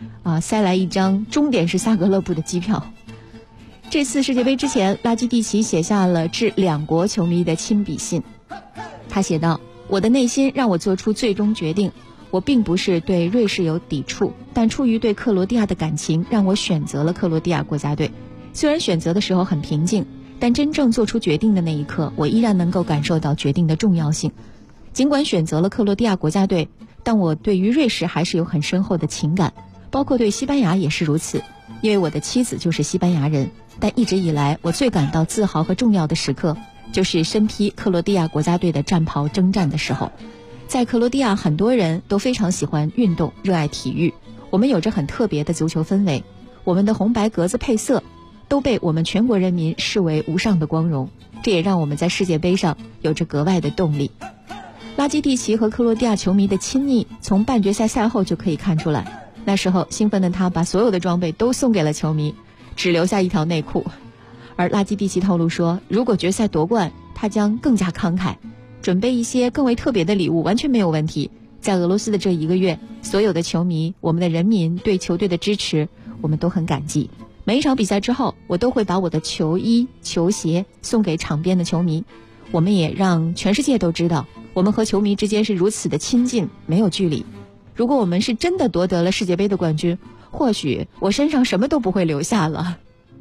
[SPEAKER 5] 塞来一张终点是萨格勒布的机票。这次世界杯之前，拉基蒂奇写下了致两国球迷的亲笔信。他写道：我的内心让我做出最终决定，我并不是对瑞士有抵触，但出于对克罗地亚的感情，让我选择了克罗地亚国家队。虽然选择的时候很平静，但真正做出决定的那一刻，我依然能够感受到决定的重要性。尽管选择了克罗地亚国家队，但我对于瑞士还是有很深厚的情感，包括对西班牙也是如此，因为我的妻子就是西班牙人。但一直以来，我最感到自豪和重要的时刻，就是身披克罗地亚国家队的战袍征战的时候。在克罗地亚，很多人都非常喜欢运动，热爱体育。我们有着很特别的足球氛围，我们的红白格子配色都被我们全国人民视为无上的光荣，这也让我们在世界杯上有着格外的动力。拉基蒂奇和克罗地亚球迷的亲昵从半决赛赛后就可以看出来，那时候兴奋的他把所有的装备都送给了球迷，只留下一条内裤。而拉基蒂奇透露说，如果决赛夺冠，他将更加慷慨，准备一些更为特别的礼物，完全没有问题。在俄罗斯的这1个月，所有的球迷，我们的人民对球队的支持，我们都很感激。每一场比赛之后，我都会把我的球衣、球鞋送给场边的球迷。我们也让全世界都知道，我们和球迷之间是如此的亲近，没有距离。如果我们是真的夺得了世界杯的冠军，或许我身上什么都不会留下了。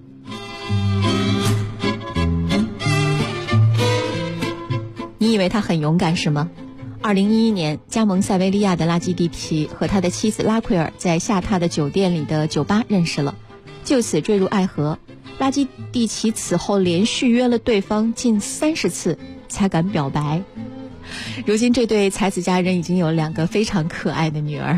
[SPEAKER 5] 你以为他很勇敢是吗？2011年，加盟塞维利亚的拉基蒂奇和他的妻子拉奎尔在下榻的酒店里的酒吧认识了，就此坠入爱河。拉基蒂奇此后连续约了对方近30次才敢表白。如今这对才子佳人已经有2个非常可爱的女儿。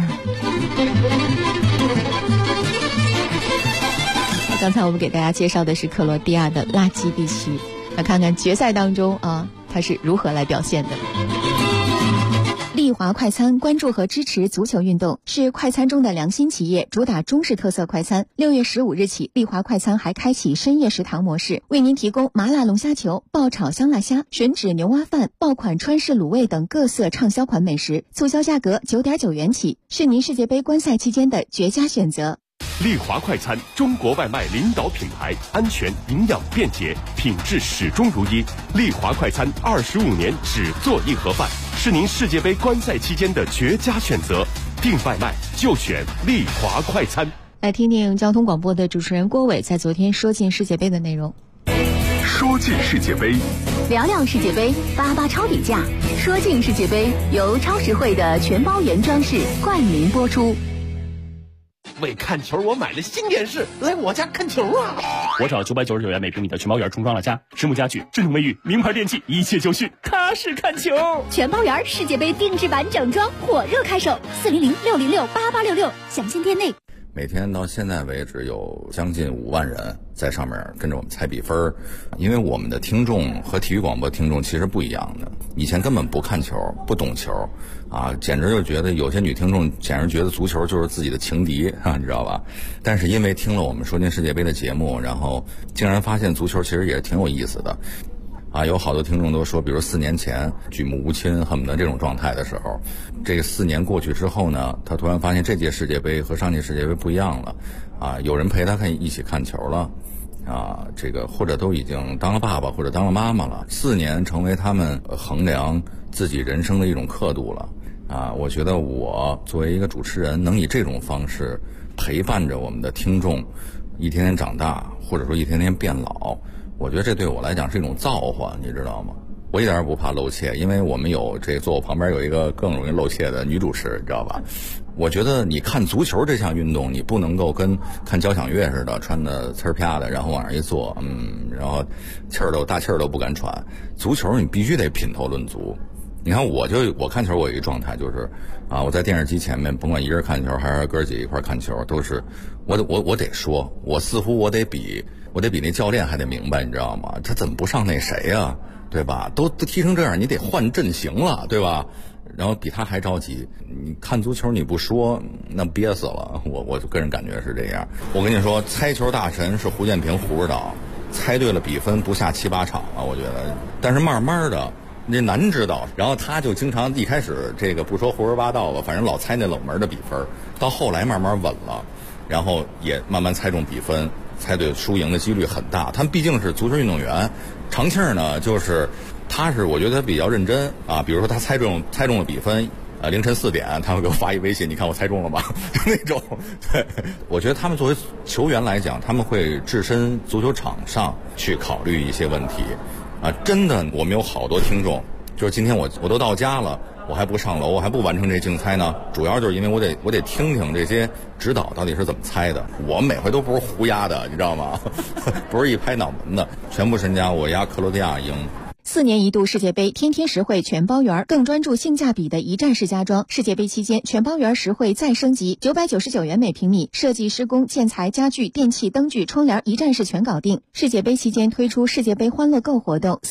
[SPEAKER 5] 刚才我们给大家介绍的是克罗地亚的拉基蒂奇，来看看决赛当中他是如何来表现的。利华快餐关注和支持足球运动，是快餐中的良心企业，主打中式特色快餐。6月15日起，利华快餐还开启深夜食堂模式，为您提供麻辣龙虾球、爆炒香辣虾、吮指牛蛙饭、爆款川式卤味等各色畅销款美食，促销价格9.9元起，是您世界杯观赛期间的绝佳选择。
[SPEAKER 1] 利华快餐，中国外卖领导品牌，安全、营养、便捷，品质始终如一。利华快餐25年只做一盒饭，是您世界杯观赛期间的绝佳选择。订外卖就选利华快餐。
[SPEAKER 5] 来听听交通广播的主持人郭伟在昨天说进世界杯的内容。
[SPEAKER 2] 说进世界杯，
[SPEAKER 14] 聊聊世界杯，88超底价。说进世界杯由超实惠的全包原装饰冠名播出。
[SPEAKER 7] 为看球，我买了新电视，来我家看球啊！
[SPEAKER 21] 我找999元每平米的全包园重装了家，实木家具、智能卫浴、名牌电器，一切就绪，踏实看球。
[SPEAKER 14] 全包园世界杯定制版整装火热开售，400-606-8866，详情店内。
[SPEAKER 22] 每天到现在为止有将近5万人在上面跟着我们猜比分，因为我们的听众和体育广播听众其实不一样的，以前根本不看球，不懂球简直就觉得有些女听众简直觉得足球就是自己的情敌你知道吧？但是因为听了我们说进世界杯的节目，然后竟然发现足球其实也挺有意思的有好多听众都说，比如4年前举目无亲恨不得这种状态的时候，这个4年过去之后呢，他突然发现这届世界杯和上届世界杯不一样了有人陪他一起看球了这个或者都已经当了爸爸或者当了妈妈了，4年成为他们衡量自己人生的一种刻度了我觉得我作为一个主持人，能以这种方式陪伴着我们的听众一天天长大，或者说一天天变老，我觉得这对我来讲是一种造化，你知道吗？我一点也不怕露怯，因为我们有坐我旁边有一个更容易露怯的女主持，你知道吧？我觉得你看足球这项运动，你不能够跟看交响乐似的，穿的呲儿啪的，然后往上一坐，然后大气儿都不敢喘。足球你必须得品头论足。你看我看球，我有一个状态就是我在电视机前面，甭管一人看球还是哥几个一块看球，都是我得说，我似乎我得比那教练还得明白，你知道吗？他怎么不上那谁啊？对吧？都踢成这样，你得换阵型了，对吧？然后比他还着急。你看足球你不说，那憋死了。我就个人感觉是这样。我跟你说，猜球大神是胡建平胡指导，猜对了比分不下7、8场啊，我觉得。但是慢慢的。那难知道，然后他就经常一开始不说胡说八道吧，反正老猜那冷门的比分，到后来慢慢稳了。 然后也慢慢猜中比分，猜对输赢的几率很大。他们毕竟是足球运动员。常庆呢，就是我觉得他比较认真啊，比如说他猜中了比分，凌晨4点他会给我发一微信，你看我猜中了吧？那种。对，我觉得他们作为球员来讲，他们会置身足球场上去考虑一些问题啊。真的，我们有好多听众，就是今天我都到家了，我还不上楼，我还不完成这竞猜呢，主要就是因为我得听听这些指导到底是怎么猜的。我每回都不是胡压的，你知道吗？不是一拍脑门的，全部身家我压克罗地亚赢。
[SPEAKER 5] 4年一度世界杯天天实惠全包圆，更专注性价比的一站式家装。世界杯期间全包圆实惠再升级，999元每平米，设计、施工、建材、家具、电器、灯具、窗帘一站式全搞定。世界杯期间推出世界杯欢乐购活动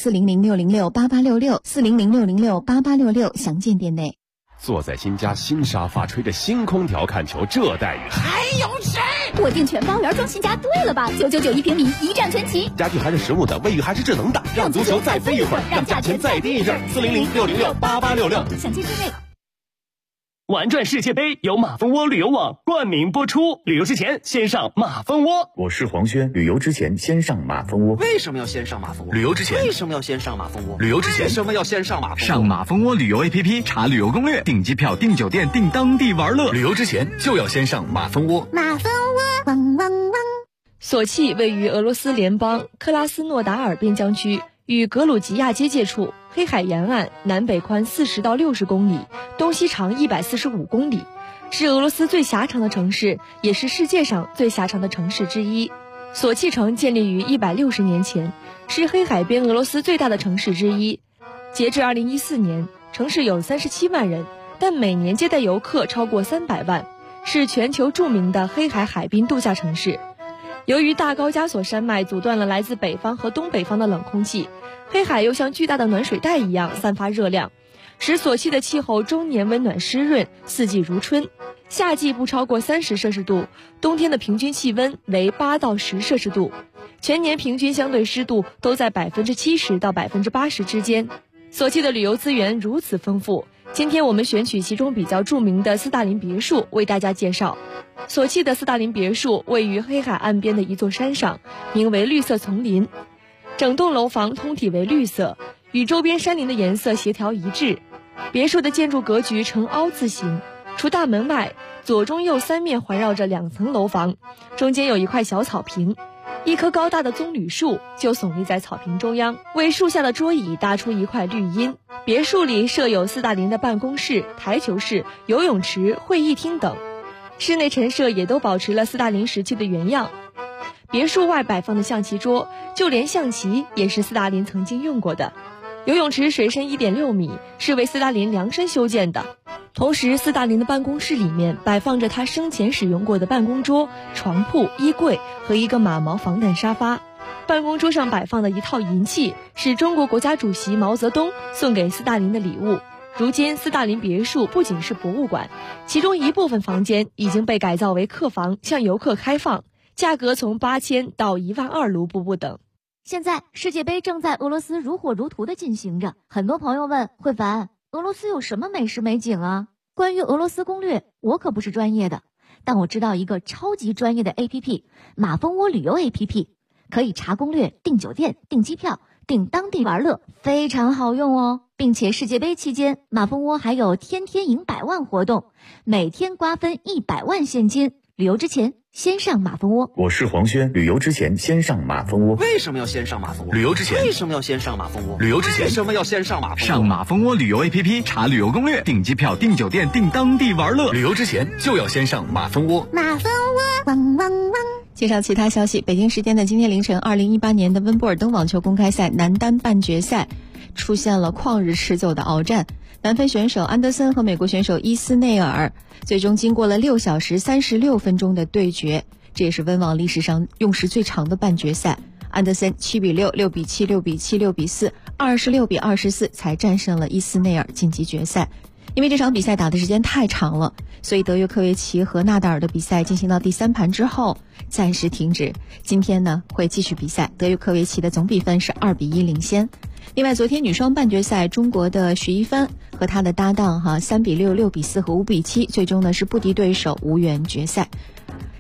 [SPEAKER 5] ，400-606-8866，400-606-8866，详见店内。
[SPEAKER 1] 坐在新家新沙发，吹着新空调看球，这待遇
[SPEAKER 3] 还有谁？我订全包圆装新家，对了吧？999一平米，一站全齐，
[SPEAKER 1] 家具还是实木的，卫浴还是智能的，让足球再飞一会儿，让价钱再低一阵。400-606-8866，
[SPEAKER 3] 详见店内。
[SPEAKER 21] 玩转世界杯由马蜂窝旅游网冠名播出，旅游之前先上马蜂窝。
[SPEAKER 8] 我是黄轩，旅游之前先上马蜂窝。
[SPEAKER 23] 为什么要先上马蜂窝？
[SPEAKER 8] 旅游之前
[SPEAKER 23] 为什么要先上马蜂窝？
[SPEAKER 8] 旅游之前
[SPEAKER 23] 为什么要先上马蜂窝？
[SPEAKER 15] 上马蜂窝旅游 APP 查旅游攻略，订机票、订酒店、订当地玩乐。
[SPEAKER 8] 旅游之前就要先上马蜂窝。
[SPEAKER 3] 马蜂窝，汪汪汪。
[SPEAKER 24] 索契位于俄罗斯联邦克拉斯诺达尔边疆区，与格鲁吉亚接界处，黑海沿岸，南北宽40到60公里，东西长145公里，是俄罗斯最狭长的城市，也是世界上最狭长的城市之一。索契城建立于160年前，是黑海边俄罗斯最大的城市之一。截至2014年，城市有37万人，但每年接待游客超过300万，是全球著名的黑海海滨度假城市。由于大高加索山脉阻断了来自北方和东北方的冷空气，黑海又像巨大的暖水袋一样散发热量，使索契的气候终年温暖湿润，四季如春。夏季不超过30摄氏度，冬天的平均气温为8到10摄氏度，全年平均相对湿度都在70%到80%之间。索契的旅游资源如此丰富，今天我们选取其中比较著名的斯大林别墅为大家介绍。索契的斯大林别墅位于黑海岸边的一座山上，名为绿色丛林，整栋楼房通体为绿色，与周边山林的颜色协调一致。别墅的建筑格局呈凹字形，除大门外，左中右3面环绕着2层楼房，中间有一块小草坪，一棵高大的棕榈树就耸立在草坪中央，为树下的桌椅搭出一块绿荫。别墅里设有斯大林的办公室、台球室、游泳池、会议厅等，室内陈设也都保持了斯大林时期的原样。别墅外摆放的象棋桌，就连象棋也是斯大林曾经用过的。游泳池水深1.6米，是为斯大林量身修建的。同时，斯大林的办公室里面摆放着他生前使用过的办公桌、床铺、衣柜和一个马毛防弹沙发。办公桌上摆放的一套银器，是中国国家主席毛泽东送给斯大林的礼物。如今，斯大林别墅不仅是博物馆，其中一部分房间已经被改造为客房，向游客开放，价格从8000到12000卢布不等。
[SPEAKER 25] 现在世界杯正在俄罗斯如火如荼地进行着，很多朋友问慧凡，俄罗斯有什么美食美景啊？关于俄罗斯攻略，我可不是专业的，但我知道一个超级专业的 APP， 马蜂窝旅游 APP， 可以查攻略、订酒店、订机票、订当地玩乐，非常好用哦。并且世界杯期间，马蜂窝还有天天赢100万活动，每天瓜分100万现金。旅游之前先上马蜂窝。
[SPEAKER 8] 我是黄轩，旅游之前先上马蜂窝。
[SPEAKER 23] 为什么要先上马蜂窝？
[SPEAKER 8] 旅游之前
[SPEAKER 23] 为什么要先上马蜂窝？
[SPEAKER 8] 旅游之前
[SPEAKER 23] 为什么要先上马蜂窝？
[SPEAKER 15] 上马蜂窝旅游 APP 查旅游攻略，订机票、订酒店、订当地玩乐。
[SPEAKER 8] 旅游之前就要先上马蜂窝。
[SPEAKER 3] 马蜂窝，汪汪汪。
[SPEAKER 5] 介绍其他消息，北京时间的今天凌晨，2018年的温布尔登网球公开赛男单半决赛出现了旷日持久的鏖战。南非选手安德森和美国选手伊斯内尔最终经过了6小时36分钟的对决，这也是温网历史上用时最长的半决赛。安德森7比6、6比7、6比7、6比4、26比24才战胜了伊斯内尔晋级决赛。因为这场比赛打的时间太长了，所以德约科维奇和纳达尔的比赛进行到第3盘之后暂时停止。今天呢会继续比赛，德约科维奇的总比分是2比1领先。另外，昨天女双半决赛，中国的许一帆和她的搭档3比6、6比4和5比7，最终呢是不敌对手无缘决赛。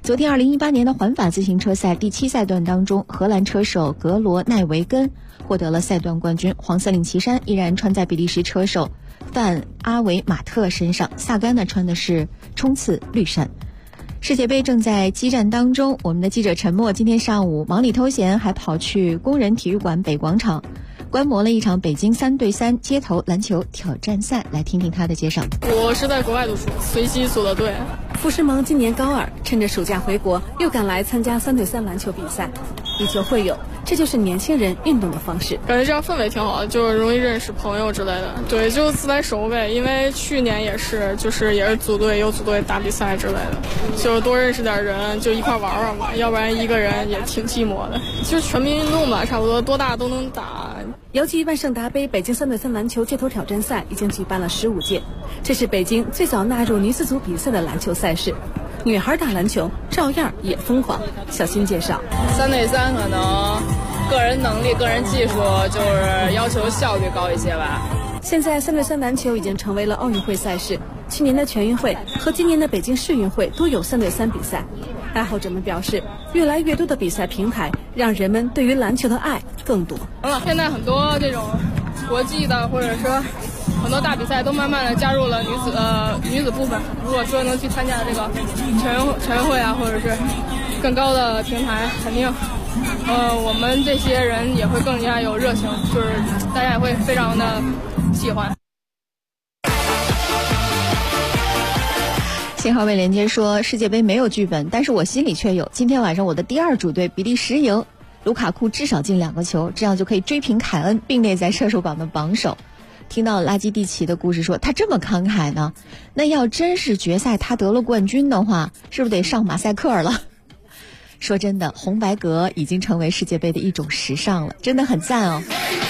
[SPEAKER 5] 昨天2018年的环法自行车赛第7赛段当中，荷兰车手格罗奈维根获得了赛段冠军，黄色领旗衫依然穿在比利时车手范阿维马特身上，萨甘呢穿的是冲刺绿衫。世界杯正在激战当中，我们的记者陈默今天上午忙里偷闲，还跑去工人体育馆北广场观摩了一场北京3对3街头篮球挑战赛，来听听他的介绍。
[SPEAKER 6] 我是在国外读书，随机组的队。
[SPEAKER 9] 傅诗萌今年高2，趁着暑假回国，又赶来参加3对3篮球比赛，以球会友，这就是年轻人运动的方式。
[SPEAKER 6] 感觉这样氛围挺好的，就容易认识朋友之类的。对，就自来熟呗。因为去年也是组队，有组队打比赛之类的，就多认识点人，就一块玩玩嘛。要不然一个人也挺寂寞的。就是全民运动吧，差不多多大都能打。
[SPEAKER 9] 姚记万圣达杯北京3对3篮球街头挑战赛已经举办了15届，这是北京最早纳入女子组比赛的篮球赛事。女孩打篮球照样也疯狂。小新介绍
[SPEAKER 10] ，3对3可能个人能力、个人技术就是要求效率高一些吧。
[SPEAKER 9] 现在3对3篮球已经成为了奥运会赛事，去年的全运会和今年的北京市运会都有3对3比赛。爱好者们表示，越来越多的比赛平台让人们对于篮球的爱更多。
[SPEAKER 6] 现在很多这种国际的或者说很多大比赛都慢慢的加入了女子部分。如果说能去参加这个全运会啊，或者是更高的平台，肯定我们这些人也会更加有热情，就是大家也会非常的喜欢。
[SPEAKER 5] 信号位连接说，世界杯没有剧本，但是我心里却有。今天晚上我的第2主队比利时赢，卢卡库至少进2个球，这样就可以追平凯恩，并列在射手榜的榜首。听到拉基蒂奇的故事说他这么慷慨呢，那要真是决赛他得了冠军的话，是不是得上马赛克了？说真的，红白格已经成为世界杯的一种时尚了，真的很赞哦。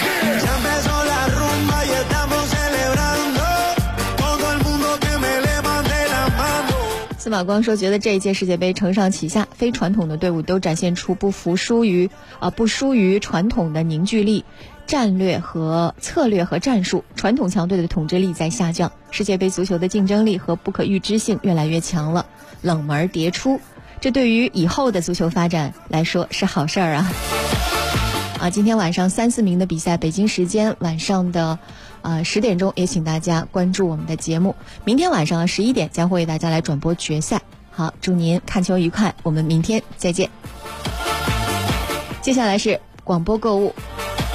[SPEAKER 5] 司马光说，觉得这一届世界杯承上启下，非传统的队伍都展现出不输于传统的凝聚力、策略和战术，传统强队的统治力在下降，世界杯足球的竞争力和不可预知性越来越强了，冷门迭出，这对于以后的足球发展来说是好事儿啊！今天晚上3、4名的比赛，北京时间晚上的10点钟，也请大家关注我们的节目。明天晚上11点将会为大家来转播决赛。好，祝您看球愉快，我们明天再见。接下来是广播购物。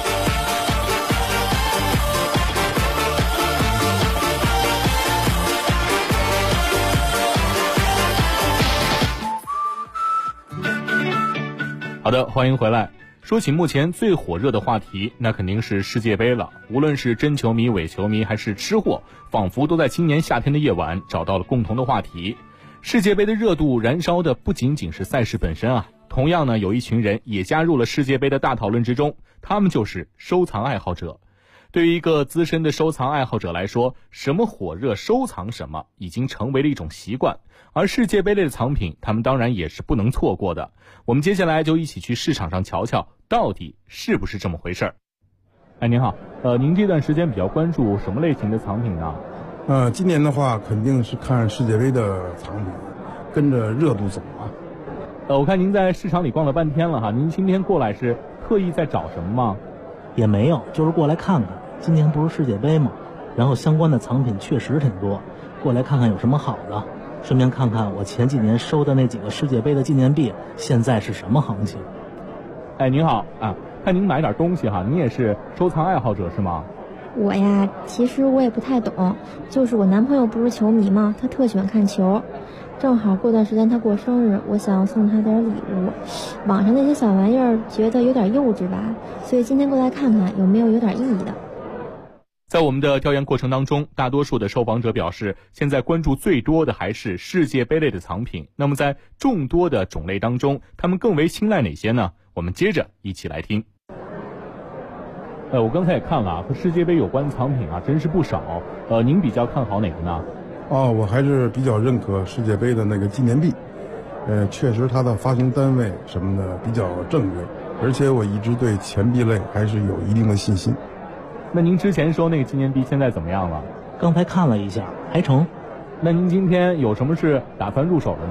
[SPEAKER 21] 好的，欢迎回来。说起目前最火热的话题，那肯定是世界杯了。无论是真球迷、伪球迷，还是吃货，仿佛都在今年夏天的夜晚找到了共同的话题。世界杯的热度燃烧的不仅仅是赛事本身啊，同样呢，有一群人也加入了世界杯的大讨论之中，他们就是收藏爱好者。对于一个资深的收藏爱好者来说，什么火热收藏什么，已经成为了一种习惯。而世界杯类的藏品，他们当然也是不能错过的。我们接下来就一起去市场上瞧瞧，到底是不是这么回事儿。哎，您好，您这段时间比较关注什么类型的藏品呢？
[SPEAKER 11] 今年的话，肯定是看世界杯的藏品，跟着热度走啊。
[SPEAKER 21] 我看您在市场里逛了半天了哈，您今天过来是特意在找什么吗？
[SPEAKER 13] 也没有，就是过来看看。今年不是世界杯嘛，然后相关的藏品确实挺多，过来看看有什么好的，顺便看看我前几年收的那几个世界杯的纪念币现在是什么行情。
[SPEAKER 21] 哎，您好啊，看您买点东西哈，您也是收藏爱好者是吗？
[SPEAKER 26] 我呀，其实我也不太懂，就是我男朋友不是球迷嘛，他特喜欢看球，正好过段时间他过生日，我想送他点礼物。网上那些小玩意儿觉得有点幼稚吧，所以今天过来看看有没有点意义的。
[SPEAKER 21] 在我们的调研过程当中，大多数的受访者表示，现在关注最多的还是世界杯类的藏品。那么在众多的种类当中，他们更为青睐哪些呢？我们接着一起来听。我刚才也看了啊，和世界杯有关的藏品啊，真是不少。您比较看好哪个呢？
[SPEAKER 11] 我还是比较认可世界杯的那个纪念币。确实它的发行单位什么的比较正规，而且我一直对钱币类还是有一定的信心。
[SPEAKER 21] 那您之前收那个纪念币现在怎么样了？
[SPEAKER 13] 刚才看了一下，还成。
[SPEAKER 21] 那您今天有什么是打算入手的吗？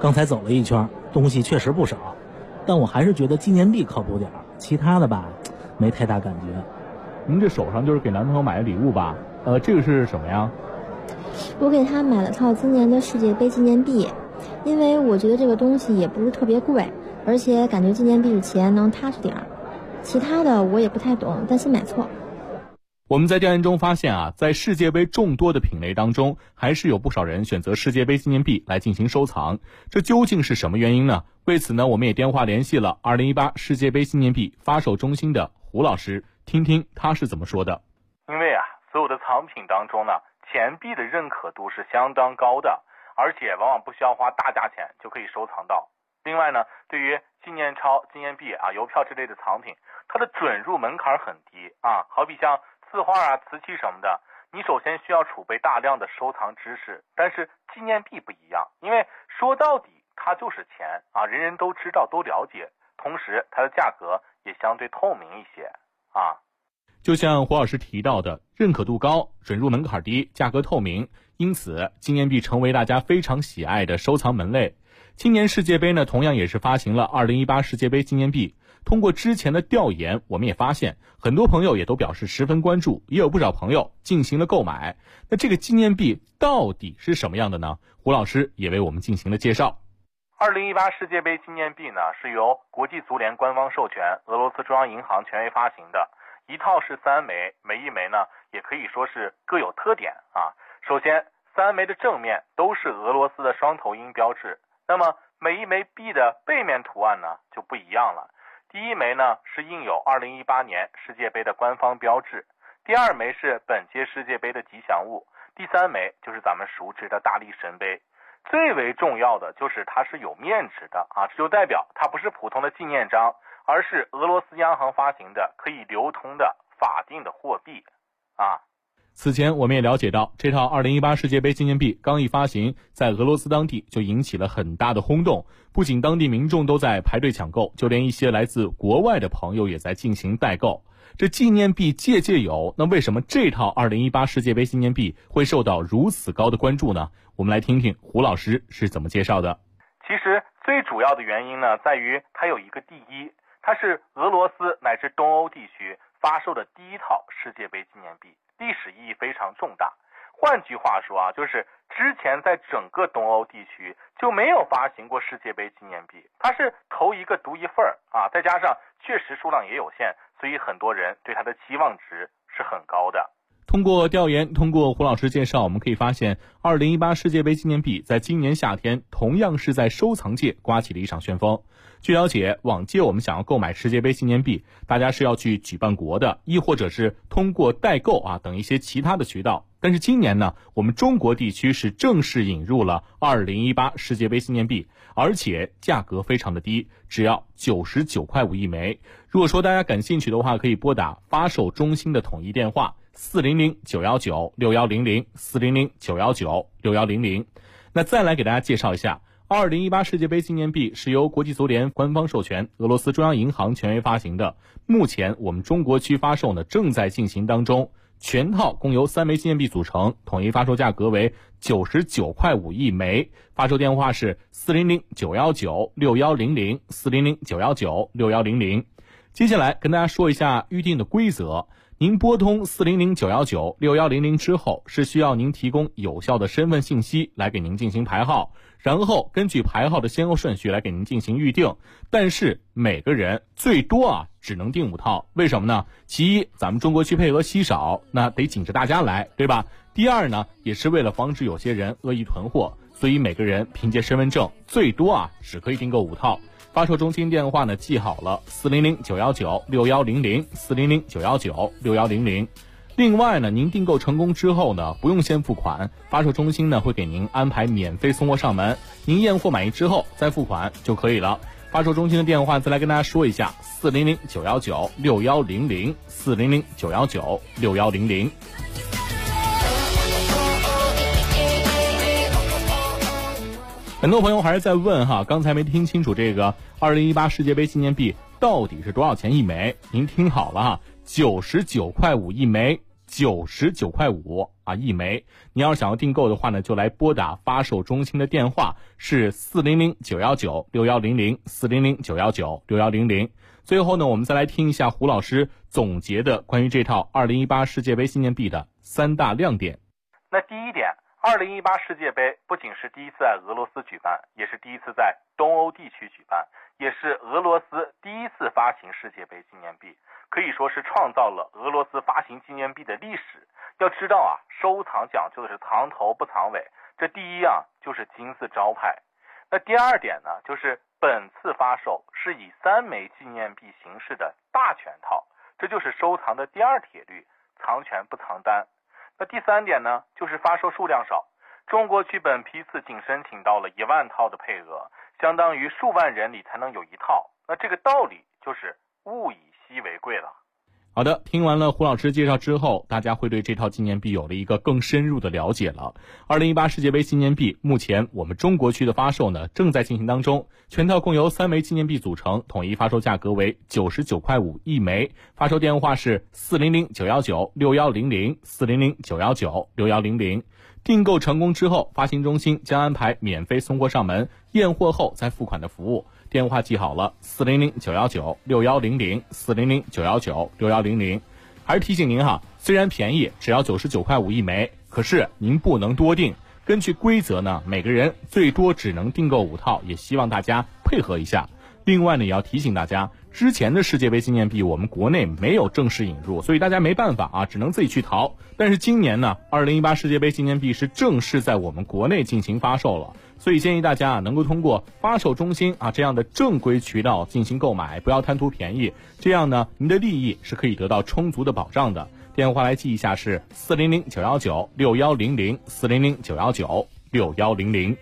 [SPEAKER 13] 刚才走了一圈，东西确实不少，但我还是觉得纪念币靠谱点，其他的吧，没太大感觉。
[SPEAKER 21] 您这手上就是给男朋友买的礼物吧？这个是什么呀？
[SPEAKER 26] 我给他买了套今年的世界杯纪念币，因为我觉得这个东西也不是特别贵，而且感觉纪念币的钱能踏实点儿。其他的我也不太懂，担心买错。
[SPEAKER 21] 我们在调研中发现啊，在世界杯众多的品类当中，还是有不少人选择世界杯纪念币来进行收藏。这究竟是什么原因呢？为此呢，我们也电话联系了2018世界杯纪念币发售中心的胡老师，听听他是怎么说的。
[SPEAKER 4] 因为啊，所有的藏品当中呢，钱币的认可度是相当高的，而且往往不需要花大价钱就可以收藏到。另外呢，对于纪念钞、纪念币啊、邮票之类的藏品，它的准入门槛很低啊，好比像字画啊、瓷器什么的，你首先需要储备大量的收藏知识。但是纪念币不一样，因为说到底它就是钱啊，人人都知道都了解，同时它的价格也相对透明一些啊。
[SPEAKER 21] 就像胡老师提到的，认可度高，准入门槛低，价格透明，因此纪念币成为大家非常喜爱的收藏门类。今年世界杯呢，同样也是发行了2018世界杯纪念币。通过之前的调研，我们也发现很多朋友也都表示十分关注，也有不少朋友进行了购买。那这个纪念币到底是什么样的呢？胡老师也为我们进行了介绍。
[SPEAKER 4] 2018世界杯纪念币呢，是由国际足联官方授权，俄罗斯中央银行权威发行的，一套是3枚，每一枚呢也可以说是各有特点啊。首先，3枚的正面都是俄罗斯的双头鹰标志，那么每一枚币的背面图案呢就不一样了。第一枚呢是印有2018年世界杯的官方标志，第二枚是本届世界杯的吉祥物，第3枚就是咱们熟知的大力神杯。最为重要的就是它是有面值的啊，这就代表它不是普通的纪念章，而是俄罗斯央行发行的可以流通的法定的货币啊。
[SPEAKER 21] 此前我们也了解到，这套2018世界杯纪念币刚一发行，在俄罗斯当地就引起了很大的轰动，不仅当地民众都在排队抢购，就连一些来自国外的朋友也在进行代购。这纪念币届届有，那为什么这套2018世界杯纪念币会受到如此高的关注呢？我们来听听胡老师是怎么介绍的。
[SPEAKER 4] 其实最主要的原因呢，在于它有一个第一，它是俄罗斯乃至东欧地区发售的第一套世界杯纪念币，历史意义非常重大。换句话说啊，就是之前在整个东欧地区就没有发行过世界杯纪念币，它是头一个独一份啊，再加上确实数量也有限，所以很多人对它的期望值是很高的。
[SPEAKER 21] 通过调研，通过胡老师介绍，我们可以发现2018世界杯纪念币在今年夏天同样是在收藏界刮起了一场旋风。据了解，往届我们想要购买世界杯纪念币，大家是要去举办国的，亦或者是通过代购啊等一些其他的渠道。但是今年呢，我们中国地区是正式引入了2018世界杯纪念币，而且价格非常的低，只要99.5块一枚。如果说大家感兴趣的话，可以拨打发售中心的统一电话400-919-6100 400-919-6100。那再来给大家介绍一下2018世界杯纪念币是由国际足联官方授权，俄罗斯中央银行权威发行的。目前我们中国区发售呢正在进行当中，全套共由3枚纪念币组成，统一发售价格为99.5块一枚。发售电话是400-919-6100 400-919-6100。接下来跟大家说一下预定的规则。您拨通400-919-6100之后，是需要您提供有效的身份信息来给您进行排号，然后根据排号的先后顺序来给您进行预定。但是每个人最多只能订5套，为什么呢？其一，咱们中国区配额稀少，那得紧着大家来，对吧？第二呢，也是为了防止有些人恶意囤货，所以每个人凭借身份证最多只可以订购5套。发售中心电话呢记好了，400-919-6100 400-919-6100。另外呢，您订购成功之后呢，不用先付款，发售中心呢会给您安排免费送货上门，您验货满意之后再付款就可以了。发售中心的电话再来跟大家说一下，400-919-6100 400-919-6100。很多朋友还是在问刚才没听清楚这个2018世界杯纪念币到底是多少钱一枚？您听好了99.5块一枚，99.5块一枚。你要想要订购的话呢，就来拨打发售中心的电话是400-919-6100，400-919-6100。最后呢，我们再来听一下胡老师总结的关于这套2018世界杯纪念币的3大亮点。
[SPEAKER 4] 那第一点，2018世界杯不仅是第一次在俄罗斯举办，也是第一次在东欧地区举办，也是俄罗斯第一次发行世界杯纪念币，可以说是创造了俄罗斯发行纪念币的历史。要知道啊，收藏讲究的是藏头不藏尾，这第一就是金字招牌。那第二点呢，就是本次发售是以3枚纪念币形式的大全套，这就是收藏的第二铁律，藏全不藏单。那第三点呢，就是发售数量少，中国剧本批次仅申请到了1万套的配额，相当于数万人里才能有一套。那这个道理就是物以稀为贵了。
[SPEAKER 21] 好的，听完了胡老师介绍之后，大家会对这套纪念币有了一个更深入的了解了。2018世界杯纪念币目前我们中国区的发售呢正在进行当中，全套共由3枚纪念币组成，统一发售价格为99.5块一枚，发售电话是400-919-6100，400-919-6100。订购成功之后，发行中心将安排免费送货上门，验货后再付款的服务。电话记好了，400-919-6100，400-919-6100。还是提醒您哈，虽然便宜，只要99.5块一枚，可是您不能多订。根据规则呢，每个人最多只能订购5套，也希望大家配合一下。另外呢，也要提醒大家，之前的世界杯纪念币我们国内没有正式引入，所以大家没办法只能自己去淘。但是今年呢，2018世界杯纪念币是正式在我们国内进行发售了，所以建议大家能够通过发售中心这样的正规渠道进行购买，不要贪图便宜，这样呢，您的利益是可以得到充足的保障的。电话来记一下是400-919-6100，400-919-6100。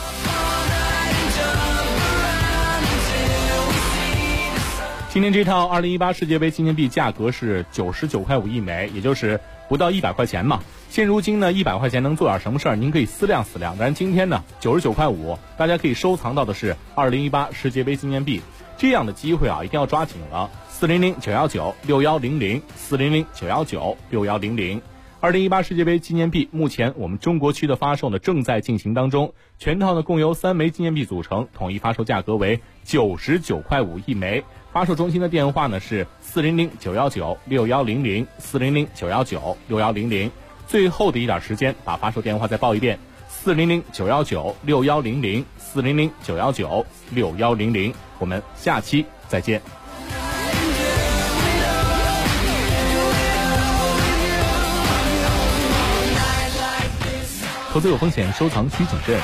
[SPEAKER 21] 今天这套2018世界杯纪念币价格是99.5块一枚，也就是不到100块钱嘛。现如今呢，100块钱能做点什么事儿？您可以思量思量。但今天呢，99.5块，大家可以收藏到的是2018世界杯纪念币，这样的机会一定要抓紧了。400-919-6100，400-919-6100。2018世界杯纪念币目前我们中国区的发售呢正在进行当中，全套呢共由3枚纪念币组成，统一发售价格为99.5块一枚。发售中心的电话呢是400-919-6100，400-919-6100。最后的一点时间，把发售电话再报一遍：400-919-6100，400-919-6100。我们下期再见。投资有风险，收藏需谨慎。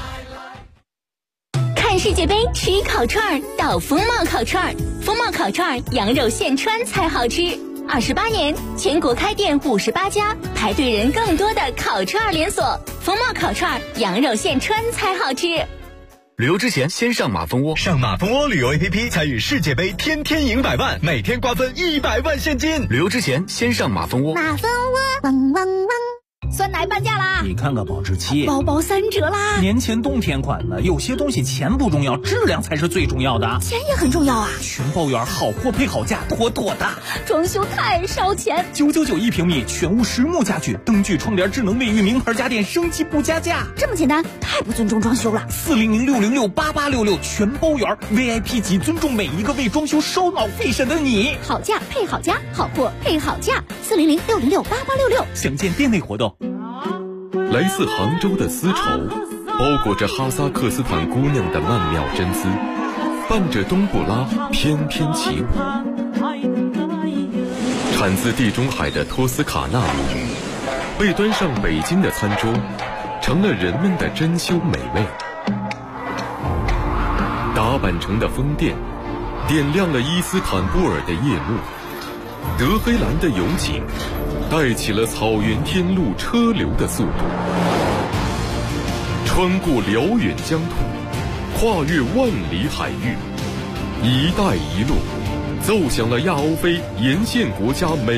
[SPEAKER 14] 看世界杯吃烤串到风貌烤串，风貌烤串羊肉现穿才好吃。28年，全国开店58家，排队人更多的烤串连锁。风貌烤串羊肉现穿才好吃。
[SPEAKER 15] 旅游之前先上马蜂窝，上马蜂窝旅游 APP 参与世界杯，天天赢100万，每天瓜分100万现金。旅游之前先上马蜂窝。
[SPEAKER 3] 马蜂窝，嗡嗡嗡。酸奶半价啦！
[SPEAKER 12] 你看看保质期，
[SPEAKER 3] 包包3折啦！
[SPEAKER 12] 年前冬天款的，有些东西钱不重要，质量才是最重要的。
[SPEAKER 3] 钱也很重要啊！
[SPEAKER 12] 全包圆，好货配好价，妥妥的。
[SPEAKER 3] 装修太烧钱
[SPEAKER 12] ，999一平米，全屋实木家具，灯具、窗帘、智能卫浴，名牌家电，升级不加价。
[SPEAKER 3] 这么简单，太不尊重装修了。
[SPEAKER 12] 400-606-8866，全包圆 ，VIP 级，尊重每一个为装修烧脑费神的你。
[SPEAKER 3] 好价配好家，好货配好价。400-606-8866，
[SPEAKER 12] 详见店内活动。
[SPEAKER 2] 来自杭州的丝绸，包裹着哈萨克斯坦姑娘的曼妙真姿，伴着冬不拉翩翩起舞。产自地中海的托斯卡纳米，被端上北京的餐桌，成了人们的珍馐美味。打扮成的风电，点亮了伊斯坦布尔的夜幕。德黑兰的油井，带起了草原天路车流的速度。穿过辽远疆土，跨越万里海域，一带一路奏响了亚欧非沿线国家每